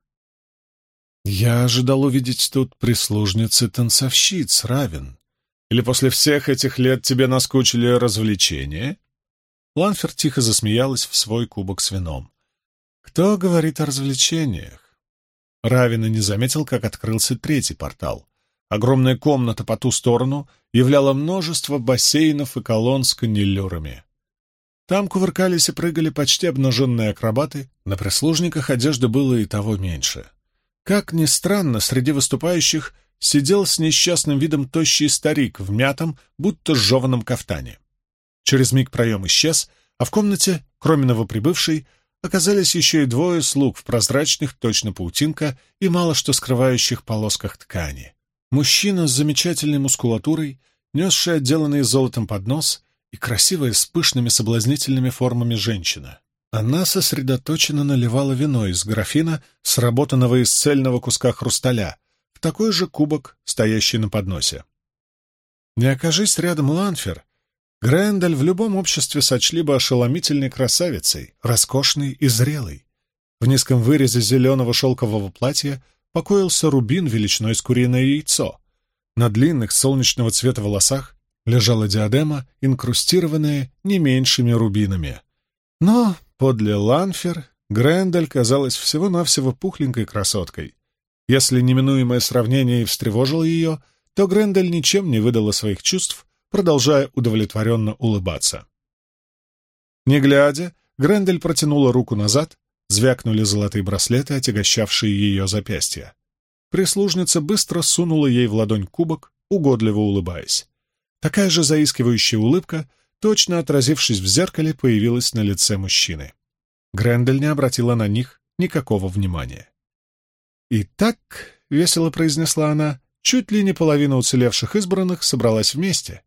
«Я ожидал увидеть тут прислужницы-танцовщиц, Равен. Или после всех этих лет тебе наскучили развлечения?» Ланфер тихо засмеялась в свой кубок с вином. «Кто говорит о развлечениях?» Равен и не заметил, как открылся третий портал. Огромная комната по ту сторону являла множество бассейнов и колонн с каннелюрами. Там кувыркались и прыгали почти обнаженные акробаты, на прислужниках одежды было и того меньше. Как ни странно, среди выступающих сидел с несчастным видом тощий старик в мятом, будто сжеванном кафтане. Через миг проем исчез, а в комнате, кроме новоприбывшей, оказались еще и двое слуг в прозрачных, точно паутинка, и мало что скрывающих полосках ткани. Мужчина с замечательной мускулатурой, несший отделанный золотом поднос, и красивая с пышными соблазнительными формами женщина. Она сосредоточенно наливала вино из графина, сработанного из цельного куска хрусталя, в такой же кубок, стоящий на подносе. Не окажись рядом Ланфер, Грендель в любом обществе сочли бы ошеломительной красавицей, роскошной и зрелой. В низком вырезе зеленого шелкового платья покоился рубин величиной с куриное яйцо. На длинных солнечного цвета волосах лежала диадема, инкрустированная не меньшими рубинами. Но подле Ланфер Грендель казалась всего-навсего пухленькой красоткой. Если неминуемое сравнение и встревожило ее, то Грендель ничем не выдала своих чувств, продолжая удовлетворенно улыбаться. Не глядя, Грендель протянула руку назад, звякнули золотые браслеты, отягощавшие ее запястья. Прислужница быстро сунула ей в ладонь кубок, угодливо улыбаясь. Такая же заискивающая улыбка, точно отразившись в зеркале, появилась на лице мужчины. Грендель не обратила на них никакого внимания. «Итак», — весело произнесла она, — чуть ли не половина уцелевших избранных собралась вместе.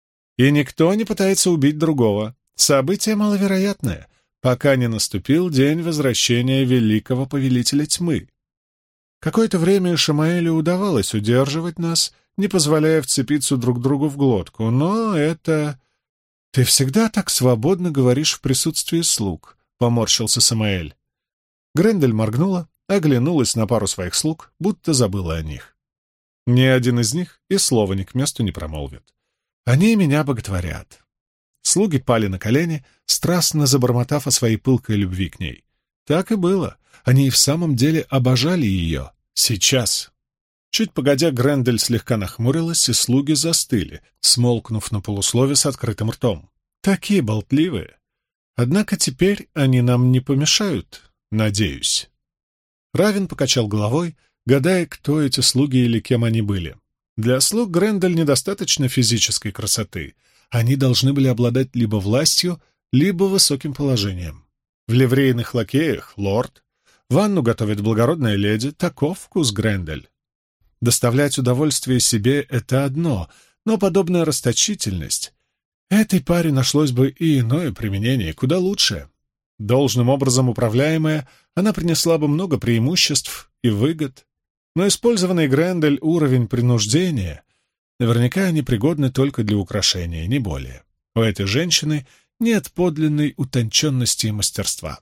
И никто не пытается убить другого. Событие маловероятное, пока не наступил день возвращения великого повелителя тьмы. Какое-то время Шамаэлю удавалось удерживать нас, не позволяя вцепиться друг другу в глотку, но это... «Ты всегда так свободно говоришь в присутствии слуг», — поморщился Самаэль. Грендель моргнула, оглянулась на пару своих слуг, будто забыла о них. Ни один из них и слова ни к месту не промолвит. Они меня боготворят. Слуги пали на колени, страстно забормотав о своей пылкой любви к ней. Так и было. Они и в самом деле обожали ее. Сейчас. Чуть погодя, Грендель слегка нахмурилась, и слуги застыли, смолкнув на полуслове с открытым ртом. Такие болтливые. Однако теперь они нам не помешают, надеюсь. Равен покачал головой, гадая, кто эти слуги или кем они были. Для слуг Грендель недостаточно физической красоты. Они должны были обладать либо властью, либо высоким положением. В ливрейных лакеях — лорд. Ванну готовит благородная леди. Таков вкус Грендель. Доставлять удовольствие себе — это одно, но подобная расточительность... Этой паре нашлось бы и иное применение, куда лучшее. Должным образом управляемая, она принесла бы много преимуществ и выгод, но использованный Грендель уровень принуждения наверняка непригодны только для украшения, не более. У этой женщины нет подлинной утонченности и мастерства.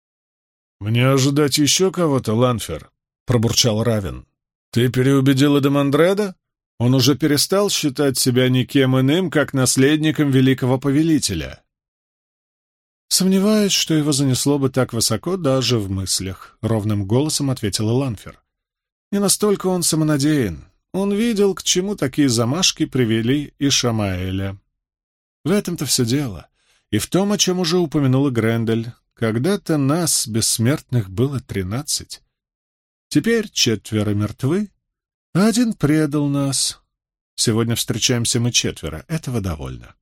«Мне ожидать еще кого-то, Ланфер?» — пробурчал Равен. «Ты переубедила Демандреда? Он уже перестал считать себя никем иным, как наследником великого повелителя». «Сомневаюсь, что его занесло бы так высоко даже в мыслях», — ровным голосом ответила Ланфер. «Не настолько он самонадеян. Он видел, к чему такие замашки привели и Шамаэля. В этом-то все дело. И в том, о чем уже упомянула Грендель. Когда-то нас, бессмертных, было 13. Теперь 4 мертвы, а 1 предал нас. Сегодня встречаемся мы 4. Этого довольно».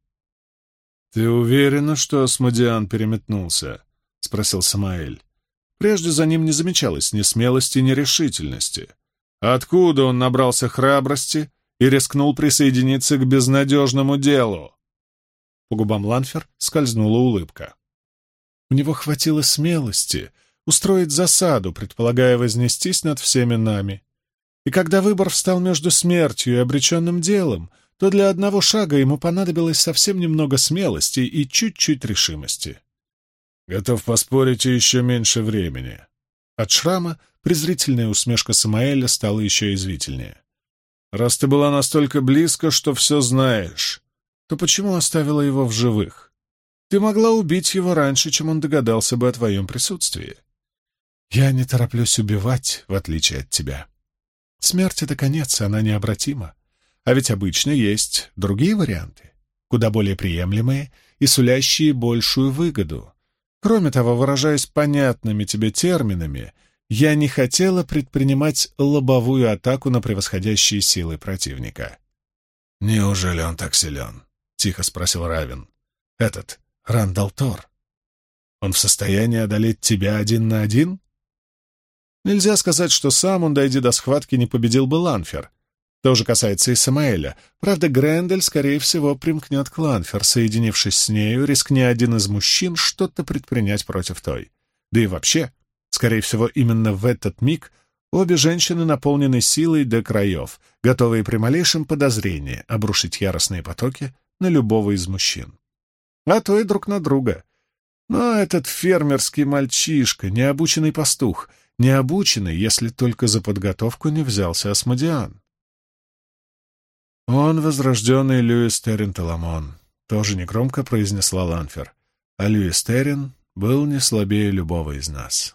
«Ты уверена, что Асмодиан переметнулся?» — спросил Самаэль. Прежде за ним не замечалось ни смелости, ни решительности. Откуда он набрался храбрости и рискнул присоединиться к безнадежному делу? По губам Ланфер скользнула улыбка. У него хватило смелости устроить засаду, предполагая вознестись над всеми нами. И когда выбор встал между смертью и обреченным делом, то для одного шага ему понадобилось совсем немного смелости и чуть-чуть решимости. «Готов поспорить, и еще меньше времени». От шрама презрительная усмешка Самаэля стала еще язвительнее. «Раз ты была настолько близко, что все знаешь, то почему оставила его в живых? Ты могла убить его раньше, чем он догадался бы о твоем присутствии. Я не тороплюсь убивать, в отличие от тебя. Смерть — это конец, и она необратима. А ведь обычно есть другие варианты, куда более приемлемые и сулящие большую выгоду. Кроме того, выражаясь понятными тебе терминами, я не хотела предпринимать лобовую атаку на превосходящие силы противника». «Неужели он так силен?» — тихо спросил Равен. «Этот Рандал Тор. Он в состоянии одолеть тебя 1 на 1? Нельзя сказать, что сам он, дойдя до схватки, не победил бы Ланфер. То же касается и Самаэля. Правда, Грендель, скорее всего, примкнет к Ланфер, соединившись с нею, рискни один из мужчин что-то предпринять против той. Да и вообще, скорее всего, именно в этот миг обе женщины наполнены силой до краев, готовые при малейшем подозрении обрушить яростные потоки на любого из мужчин. А то и друг на друга. Но этот фермерский мальчишка, необученный пастух, необученный, если только за подготовку не взялся Асмодиан. «Он возрожденный Льюис Террин Таламон», — тоже негромко произнесла Ланфер. «А Льюис Террин был не слабее любого из нас».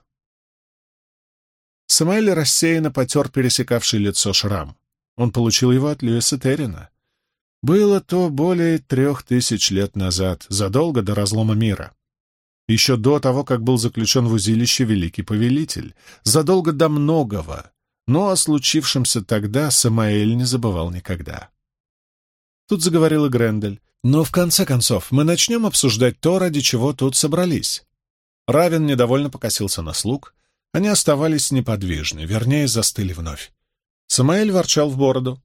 Самаэль рассеянно потер пересекавший лицо шрам. Он получил его от Льюиса Террина. Было то более 3000 лет назад, задолго до разлома мира. Еще до того, как был заключен в узилище Великий Повелитель, задолго до многого, но о случившемся тогда Самаэль не забывал никогда. Тут заговорила Грендель. «Но в конце концов мы начнем обсуждать то, ради чего тут собрались». Равен недовольно покосился на слуг. Они оставались неподвижны, вернее, застыли вновь. Самаэль ворчал в бороду.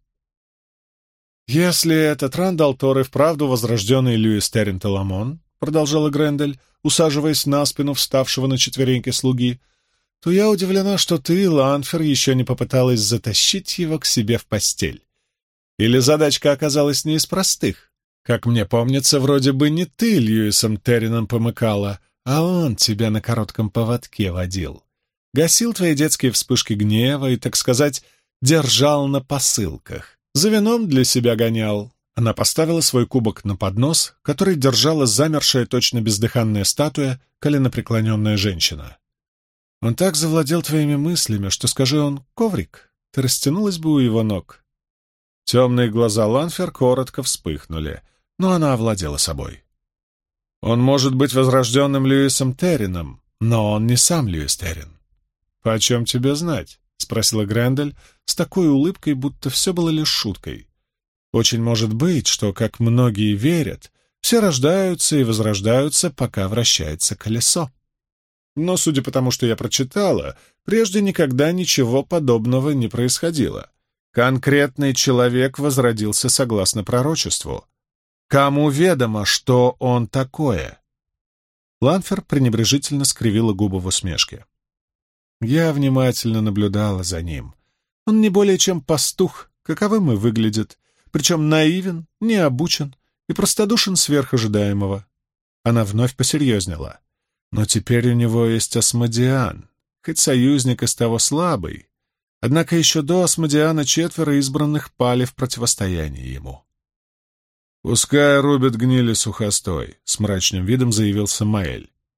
«Если этот Рандал Тор и вправду возрожденный Льюис Террин Таламон», — продолжала Грендель, усаживаясь на спину вставшего на четвереньки слуги, то я удивлена, что ты, Ланфер, еще не попыталась затащить его к себе в постель. Или задачка оказалась не из простых? Как мне помнится, вроде бы не ты Льюисом Террином помыкала, а он тебя на коротком поводке водил. Гасил твои детские вспышки гнева и, так сказать, держал на посылках. За вином для себя гонял». Она поставила свой кубок на поднос, который держала замершая, точно бездыханная статуя, коленопреклоненная женщина. «Он так завладел твоими мыслями, что, скажи он, коврик, ты растянулась бы у его ног». Темные глаза Ланфер коротко вспыхнули, но она овладела собой. «Он может быть возрожденным Льюисом Террином, но он не сам Льюис Террин». «Почем тебе знать?» — спросила Грендель с такой улыбкой, будто все было лишь шуткой. «Очень может быть, что, как многие верят, все рождаются и возрождаются, пока вращается колесо. Но, судя по тому, что я прочитала, прежде никогда ничего подобного не происходило. Конкретный человек возродился согласно пророчеству. Кому ведомо, что он такое?» Ланфер пренебрежительно скривила губы в усмешке. «Я внимательно наблюдала за ним. Он не более чем пастух, каковым и выглядит, причем наивен, необучен и простодушен сверх ожидаемого». Она вновь посерьезнела. «Но теперь у него есть Асмодиан, хоть союзник из того слабый. Однако еще до Асмодиана 4 избранных пали в противостоянии ему». «Пускай рубят гнили сухостой», — с мрачным видом заявил Самаэль.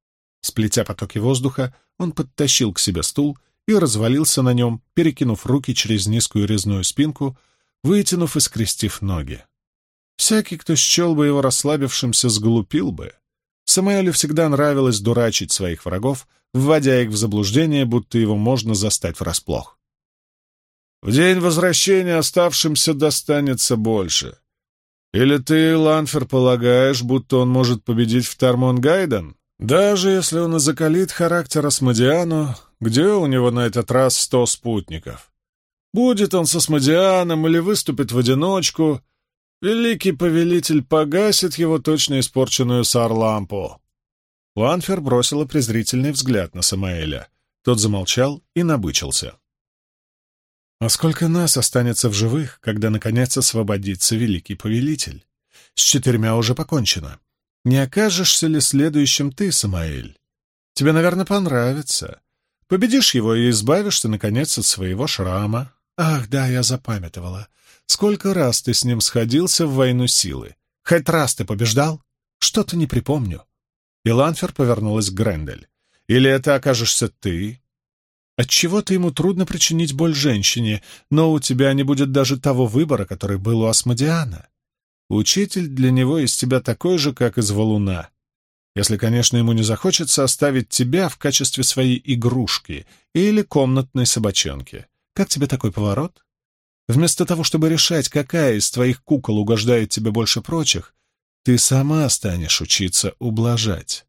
Сплетя потоки воздуха, он подтащил к себе стул и развалился на нем, перекинув руки через низкую резную спинку, вытянув и скрестив ноги. Всякий, кто счел бы его расслабившимся, сглупил бы. Самуэлю всегда нравилось дурачить своих врагов, вводя их в заблуждение, будто его можно застать врасплох. «В день возвращения оставшимся достанется больше. Или ты, Ланфер, полагаешь, будто он может победить в Тармон-Гайден? Даже если он и закалит характер Асмодиану, где у него на этот раз 100 спутников? Будет он с Асмодианом или выступит в одиночку, великий повелитель погасит его точно испорченную сар-лампу». Ланфер бросила презрительный взгляд на Самаэля. Тот замолчал и набычился. «А сколько нас останется в живых, когда, наконец, освободится великий повелитель? С 4 уже покончено. Не окажешься ли следующим ты, Самаэль? Тебе, наверное, понравится. Победишь его и избавишься, наконец, от своего шрама. Ах, да, я запамятовала. Сколько раз ты с ним сходился в войну силы? Хоть раз ты побеждал? Что-то не припомню». И Ланфер повернулась к Грендель. «Или это окажешься ты? Отчего-то ему трудно причинить боль женщине, но у тебя не будет даже того выбора, который был у Асмодиана. Учитель для него из тебя такой же, как из валуна. Если, конечно, ему не захочется оставить тебя в качестве своей игрушки или комнатной собачонки. Как тебе такой поворот? Вместо того, чтобы решать, какая из твоих кукол угождает тебе больше прочих, ты сама станешь учиться ублажать».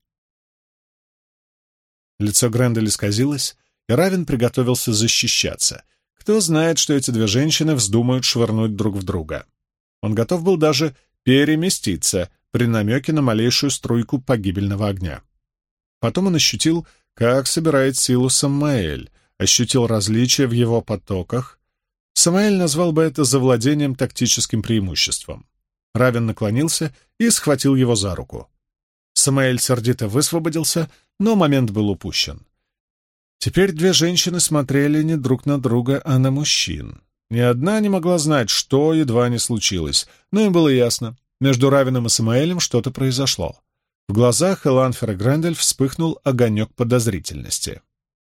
Лицо Грендель исказилось, и Равен приготовился защищаться. Кто знает, что эти две женщины вздумают швырнуть друг в друга. Он готов был даже переместиться при намеке на малейшую струйку погибельного огня. Потом он ощутил, как собирает силу Самаэль, ощутил различия в его потоках. Самаэль назвал бы это завладением тактическим преимуществом. Равен наклонился и схватил его за руку. Самаэль сердито высвободился, но момент был упущен. Теперь две женщины смотрели не друг на друга, а на мужчин. Ни одна не могла знать, что едва не случилось, но им было ясно. Между Равеном и Самаэлем что-то произошло. В глазах Ланфер и Грендель вспыхнул огонек подозрительности.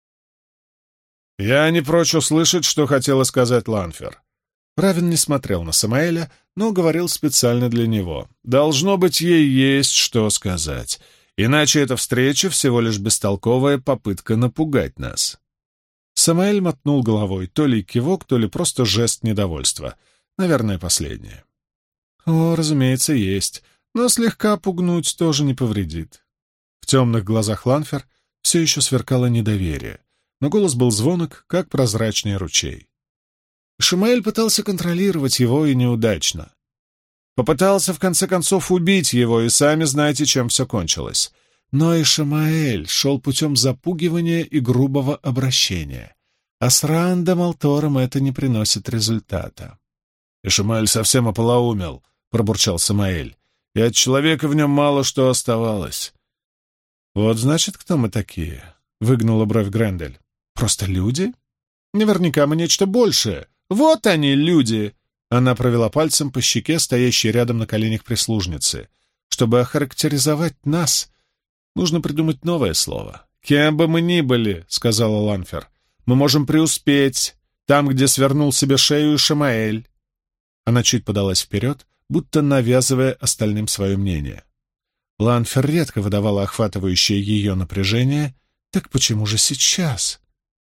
«Я не прочь услышать, что хотела сказать Ланфер». Равен не смотрел на Самаэля, но говорил специально для него. «Должно быть, ей есть что сказать. Иначе эта встреча всего лишь бестолковая попытка напугать нас». Самаэль мотнул головой, то ли кивок, то ли просто жест недовольства. Наверное, последнее. «О, разумеется, есть, но слегка пугнуть тоже не повредит». В темных глазах Ланфер все еще сверкало недоверие, но голос был звонок, как прозрачный ручей. Шамаэль пытался контролировать его и неудачно. Попытался, в конце концов, убить его, и сами знаете, чем все кончилось. Но Ишмаэль шел путем запугивания и грубого обращения, а с Рандом Алтором это не приносит результата. «Ишмаэль совсем ополоумел», — пробурчал Самаэль, — «и от человека в нем мало что оставалось». «Вот, значит, кто мы такие?» — выгнула бровь Грендель. «Просто люди? Наверняка мы нечто большее. Вот они, люди!» Она провела пальцем по щеке, стоящей рядом на коленях прислужницы. «Чтобы охарактеризовать нас, нужно придумать новое слово». «Кем бы мы ни были», — сказала Ланфер, — «мы можем преуспеть там, где свернул себе шею Шамаэль». Она чуть подалась вперед, будто навязывая остальным свое мнение. Ланфер редко выдавала охватывающее ее напряжение. Так почему же сейчас?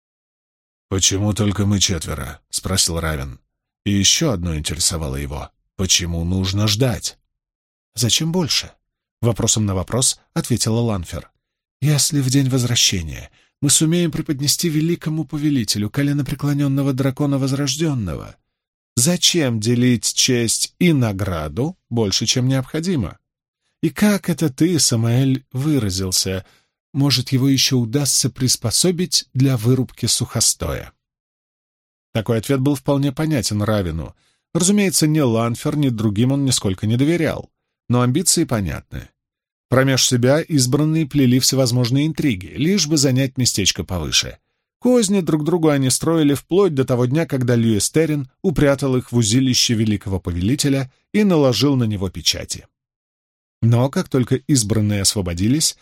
«Почему только мы 4?» — спросил Равен. И еще одно интересовало его. Почему нужно ждать? «Зачем больше?» — вопросом на вопрос ответила Ланфер. «Если в день возвращения мы сумеем преподнести великому повелителю коленопреклоненного дракона Возрожденного, зачем делить честь и награду больше, чем необходимо? И как это ты, Самаэль, выразился? Может, его еще удастся приспособить для вырубки сухостоя?» Такой ответ был вполне понятен Равену. Разумеется, ни Ланфер, ни другим он нисколько не доверял, но амбиции понятны. Промеж себя избранные плели всевозможные интриги, лишь бы занять местечко повыше. Козни друг другу они строили вплоть до того дня, когда Льюис Террин упрятал их в узилище великого повелителя и наложил на него печати. Но как только избранные освободились,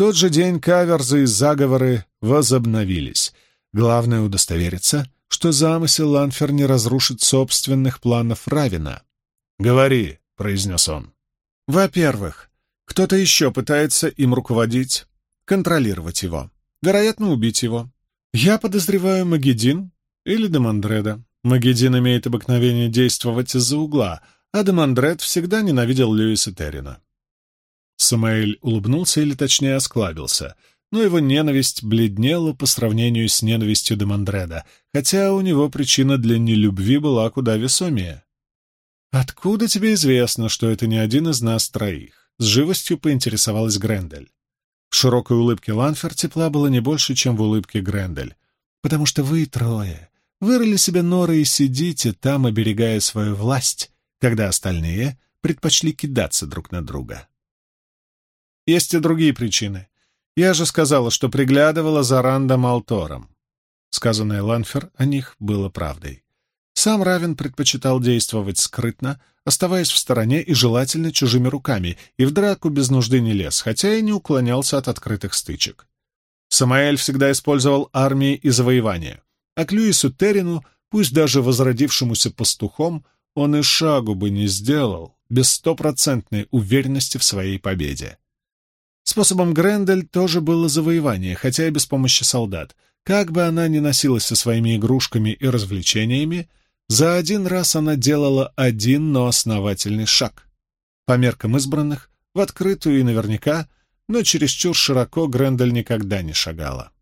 тот же день каверзы и заговоры возобновились. Главное — удостовериться, что замысел Ланфер не разрушит собственных планов Равина. «Говори», — произнес он. «Во-первых, кто-то еще пытается им руководить, контролировать его, вероятно, убить его. Я подозреваю Магеддин или Демандреда. Магеддин имеет обыкновение действовать из-за угла, а Демандред всегда ненавидел Льюиса Террина». Самаэль улыбнулся, или точнее осклабился, но его ненависть бледнела по сравнению с ненавистью Демандреда, хотя у него причина для нелюбви была куда весомее. «Откуда тебе известно, что это не один из нас троих?» — с живостью поинтересовалась Грендель. В широкой улыбке Ланфер тепла было не больше, чем в улыбке Грендель. «Потому что вы трое вырыли себе норы и сидите там, оберегая свою власть, когда остальные предпочли кидаться друг на друга». «Есть и другие причины. Я же сказала, что приглядывала за Рандом Алтором». Сказанное Ланфер о них было правдой. Сам Равен предпочитал действовать скрытно, оставаясь в стороне и желательно чужими руками, и в драку без нужды не лез, хотя и не уклонялся от открытых стычек. Самаэль всегда использовал армии и завоевания, а к Льюису Террину, пусть даже возродившемуся пастухом, он и шагу бы не сделал без стопроцентной уверенности в своей победе. Способом Грендель тоже было завоевание, хотя и без помощи солдат. Как бы она ни носилась со своими игрушками и развлечениями, за один раз она делала один, но основательный шаг. По меркам избранных, в открытую и наверняка, но чересчур широко Грендель никогда не шагала.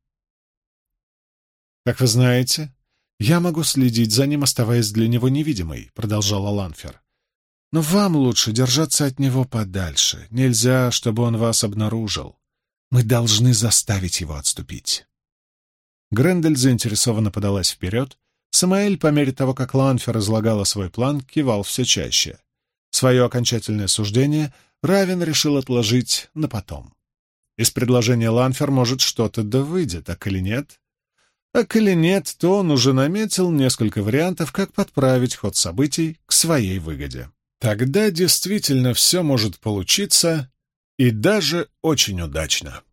«Как вы знаете, я могу следить за ним, оставаясь для него невидимой», — продолжала Ланфер. «Но вам лучше держаться от него подальше. Нельзя, чтобы он вас обнаружил. Мы должны заставить его отступить». Грендель заинтересованно подалась вперед. Самаэль, по мере того, как Ланфер излагала свой план, кивал все чаще. Свое окончательное суждение Равен решил отложить на потом. Из предложения Ланфер, может, что-то да выйдет, а коли нет? А коли нет, то он уже наметил несколько вариантов, как подправить ход событий к своей выгоде. Тогда действительно все может получиться, и даже очень удачно.